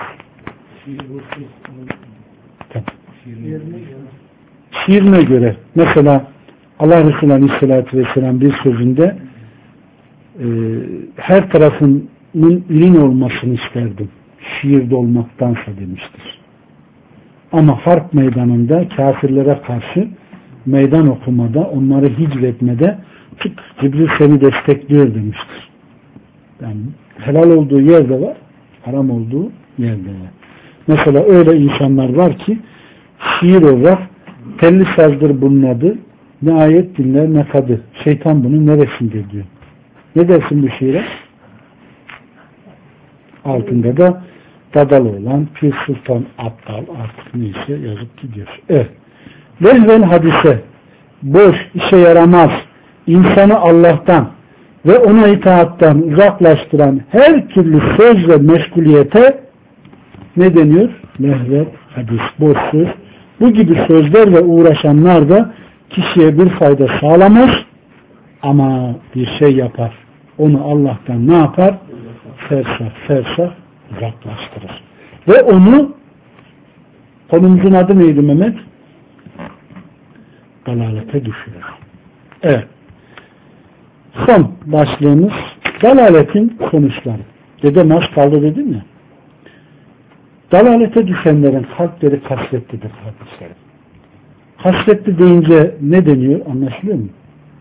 S1: Şiirine göre, mesela Allah Resulü Aleyhisselatü Vesselam bir sözünde e, her tarafının ürün olmasını isterdim, şiirde olmaktansa demiştir. Ama harp meydanında kafirlere karşı meydan okumada, onları hicvetmede çık, Cibril seni destekliyor demiştir. Yani helal olduğu yerde var, haram olduğu yerde var. Mesela öyle insanlar var ki şiir olarak telli sazdır bunun adı, ne ayet dinler ne kadı. Şeytan bunun neresinde diyor. Ne dersin bu şiire? Altında da dadalı olan Pir Sultan Abdal artık neyse yazıp gidiyor. Evet. Lehvel hadise, boş, işe yaramaz, insanı Allah'tan ve ona itaattan uzaklaştıran her türlü söz ve meşguliyete ne deniyor? Lehvel hadis, boş söz. Bu gibi sözlerle uğraşanlar da kişiye bir fayda sağlamaz ama bir şey yapar. Onu Allah'tan ne yapar? Fersah fersah uzaklaştırır. Ve onu, konumuzun adı neydi Mehmet? Dalalete düşürür. Evet. Son başlığımız dalaletin sonuçları. Dedem az kaldı dedim ya. Dalalete düşenlerin kalpleri kasvetlidir kardeşlerim. Kasvetli deyince ne deniyor? Anlaşılıyor mu?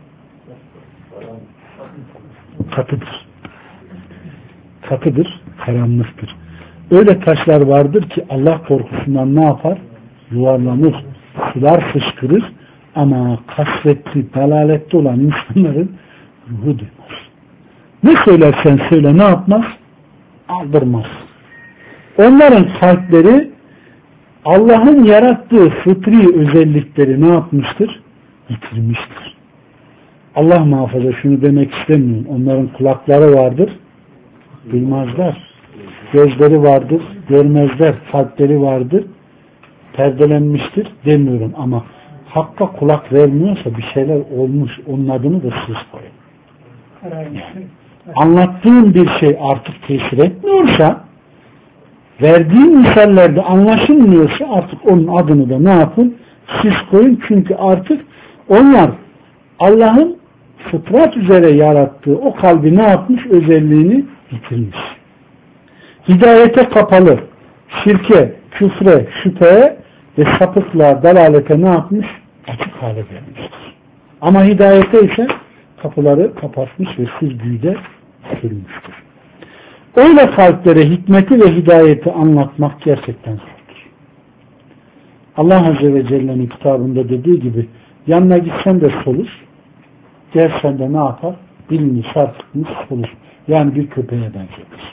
S1: Katıdır. Katıdır, karanlıktır. Öyle taşlar vardır ki Allah korkusundan ne yapar? Yuvarlanır, sular fışkırır ama kasvetli, dalalette olan insanların ruhu duymaz. Ne söylersen söyle ne yapmaz? Aldırmaz. Onların kalpleri Allah'ın yarattığı fıtri özellikleri ne yapmıştır? Yitirmiştir. Allah muhafaza, şunu demek istemiyorum. Onların kulakları vardır, duymazlar. Gözleri vardır, görmezler. Kalpleri vardır, perdelenmiştir demiyorum ama hakka kulak vermiyorsa bir şeyler olmuş. Onun adını da siz koyun. Yani, anlattığın bir şey artık tesir etmiyorsa, verdiğin misallerde anlaşılmıyorsa artık onun adını da ne yapın? Siz koyun. Çünkü artık onlar Allah'ın fıtrat üzere yarattığı o kalbi ne yapmış? Özelliğini yitirmiş. Hidayete kapalı, şirke, küfre, şüpheye ve sapıklığa, dalalete ne yapmış? Açık hale gelmiştir. Ama hidayete ise kapıları kapatmış ve süzgüyde sürmüştür. Öyle kalplere hikmeti ve hidayeti anlatmak gerçekten zordur. Allah Azze ve Celle'nin kitabında dediği gibi yanına gitsen de solur, gelsen de ne yapar? Dilini sarkıtmış solur. Yani bir köpeğe benzetir.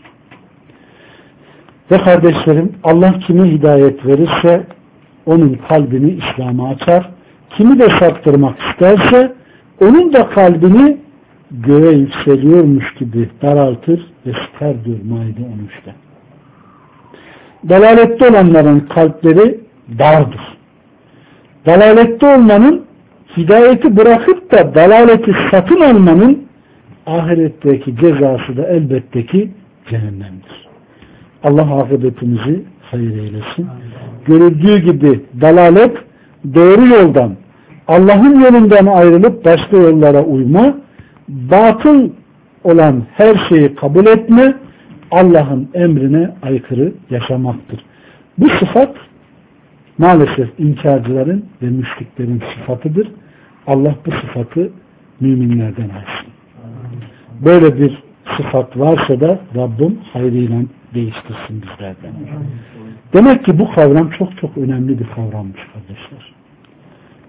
S1: Ve kardeşlerim, Allah kime hidayet verirse onun kalbini İslam'a açar. Kimi de saptırmak isterse onun da kalbini göğe yükseliyormuş gibi daraltır ve sıkar diyor Maide on üçte. Dalalette olanların kalpleri dardır. Dalalette olmanın, hidayeti bırakıp da dalaleti satın almanın ahiretteki cezası da elbette ki cehennemdir. Allah akıbetimizi hayır eylesin. Görüldüğü gibi dalalet doğru yoldan, Allah'ın yolundan ayrılıp başka yollara uyma, batıl olan her şeyi kabul etme, Allah'ın emrine aykırı yaşamaktır. Bu sıfat maalesef inkarcıların ve müşriklerin sıfatıdır. Allah bu sıfatı müminlerden alsın. Böyle bir sıfat varsa da Rabbim hayrıyla değiştirsin bizlerden. Demek ki bu kavram çok çok önemli bir kavrammış kardeşler.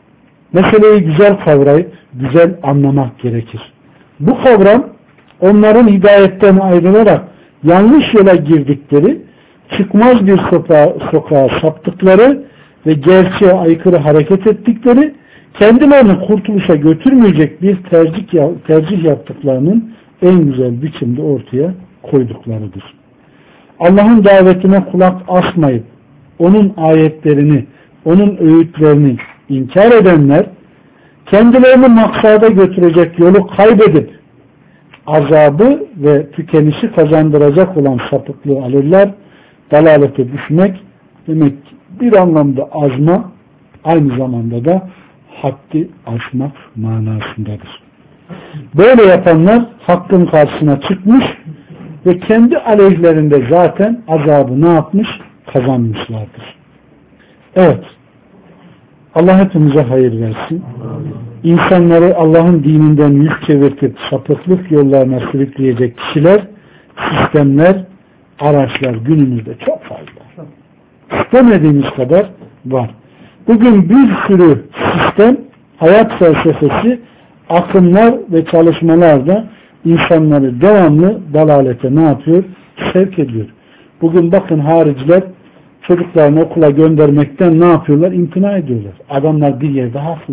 S1: Meseleyi güzel kavrayıp güzel anlamak gerekir. Bu kavram onların hidayetten ayrılarak yanlış yola girdikleri, çıkmaz bir sokağa, sokağa saptıkları ve gerçeğe aykırı hareket ettikleri, kendilerini kurtuluşa götürmeyecek bir tercih, tercih yaptıklarının en güzel biçimde ortaya koyduklarıdır. Allah'ın davetine kulak asmayıp onun ayetlerini, onun öğütlerini inkar edenler, kendilerini maksada götürecek yolu kaybedip azabı ve tükenişi kazandıracak olan sapıklığı alırlar. Dalalete düşmek demek bir anlamda azma, aynı zamanda da haddi aşmak manasındadır. Böyle yapanlar hakkın karşısına çıkmış ve kendi aleyhlerinde zaten azabı ne yapmış? Kazanmışlardır. Evet. Allah hepimize hayır versin. İnsanları Allah'ın dininden yüz çevirtip sapıklık yollarına sürükleyecek kişiler, sistemler, araçlar günümüzde çok fazla. İstemediğimiz kadar var. Bugün bir sürü sistem, hayat felsefesi, akımlar ve çalışmalar da insanları devamlı dalalete ne yapıyor? Sevk ediyor. Bugün bakın hariciler çocuklarını okula göndermekten ne yapıyorlar? İmtina ediyorlar. Adamlar bir yerde haklı.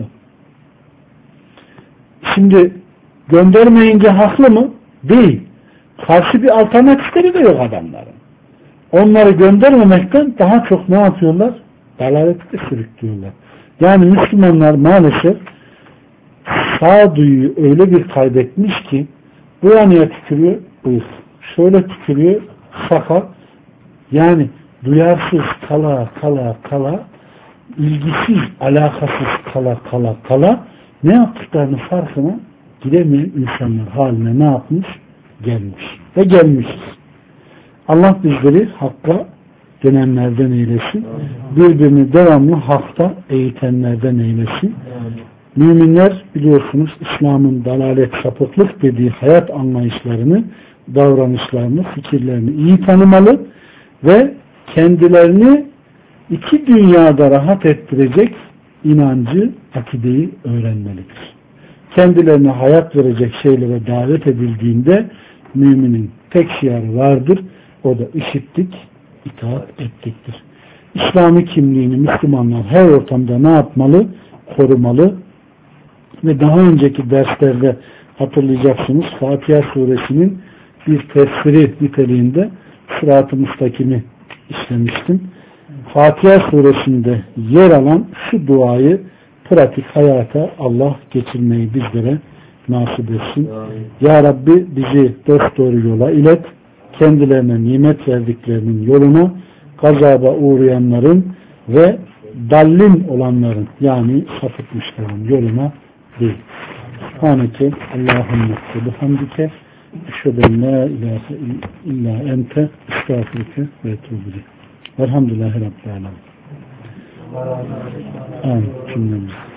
S1: Şimdi göndermeyince haklı mı? Değil. Karşı bir alternatifleri de yok adamların. Onları göndermemekten daha çok ne yapıyorlar? Dalalete sürüklüyorlar. Yani Müslümanlar maalesef sağduyuyu öyle bir kaybetmiş ki bu yanıya tükürüyor, bıyık. Şöyle tükürüyor, sakal. Yani duyarsız kala kala kala, ilgisiz, alakasız kala kala kala ne yaptıklarını farkına gidemeyen insanlar haline ne yapmış? Gelmiş. Ve gelmişiz. Allah bizleri hakka dönenlerden eylesin. Birbirini devamlı hakta eğitenlerden eylesin. Müminler biliyorsunuz İslam'ın dalalet, sapıklık dediği hayat anlayışlarını, davranışlarını, fikirlerini iyi tanımalı ve kendilerini iki dünyada rahat ettirecek inancı, akideyi öğrenmelidir. Kendilerine hayat verecek şeylere davet edildiğinde müminin tek şiarı vardır. O da işittik, itaat ettiktir. İslami kimliğini Müslümanlar her ortamda ne yapmalı? Korumalı. Ve daha önceki derslerde hatırlayacaksınız Fatiha suresinin bir tefsiri niteliğinde Sırat-ı Müstakim'i işlemiştim. Fatiha suresinde yer alan şu duayı pratik hayata Allah geçirmeyi bizlere nasip etsin. Ya Rabbi bizi dosdoğru yola ilet, kendilerine nimet verdiklerinin yoluna, gazaba uğrayanların ve dallin olanların yani sapıtmışların yoluna değil. Subhaneke Allahümme ve hamdike eşheden la ilahe illa ente estağfurüke ve etûbü. Velhamdülillahi Rabbil alemin. Amin. Cümlemiz.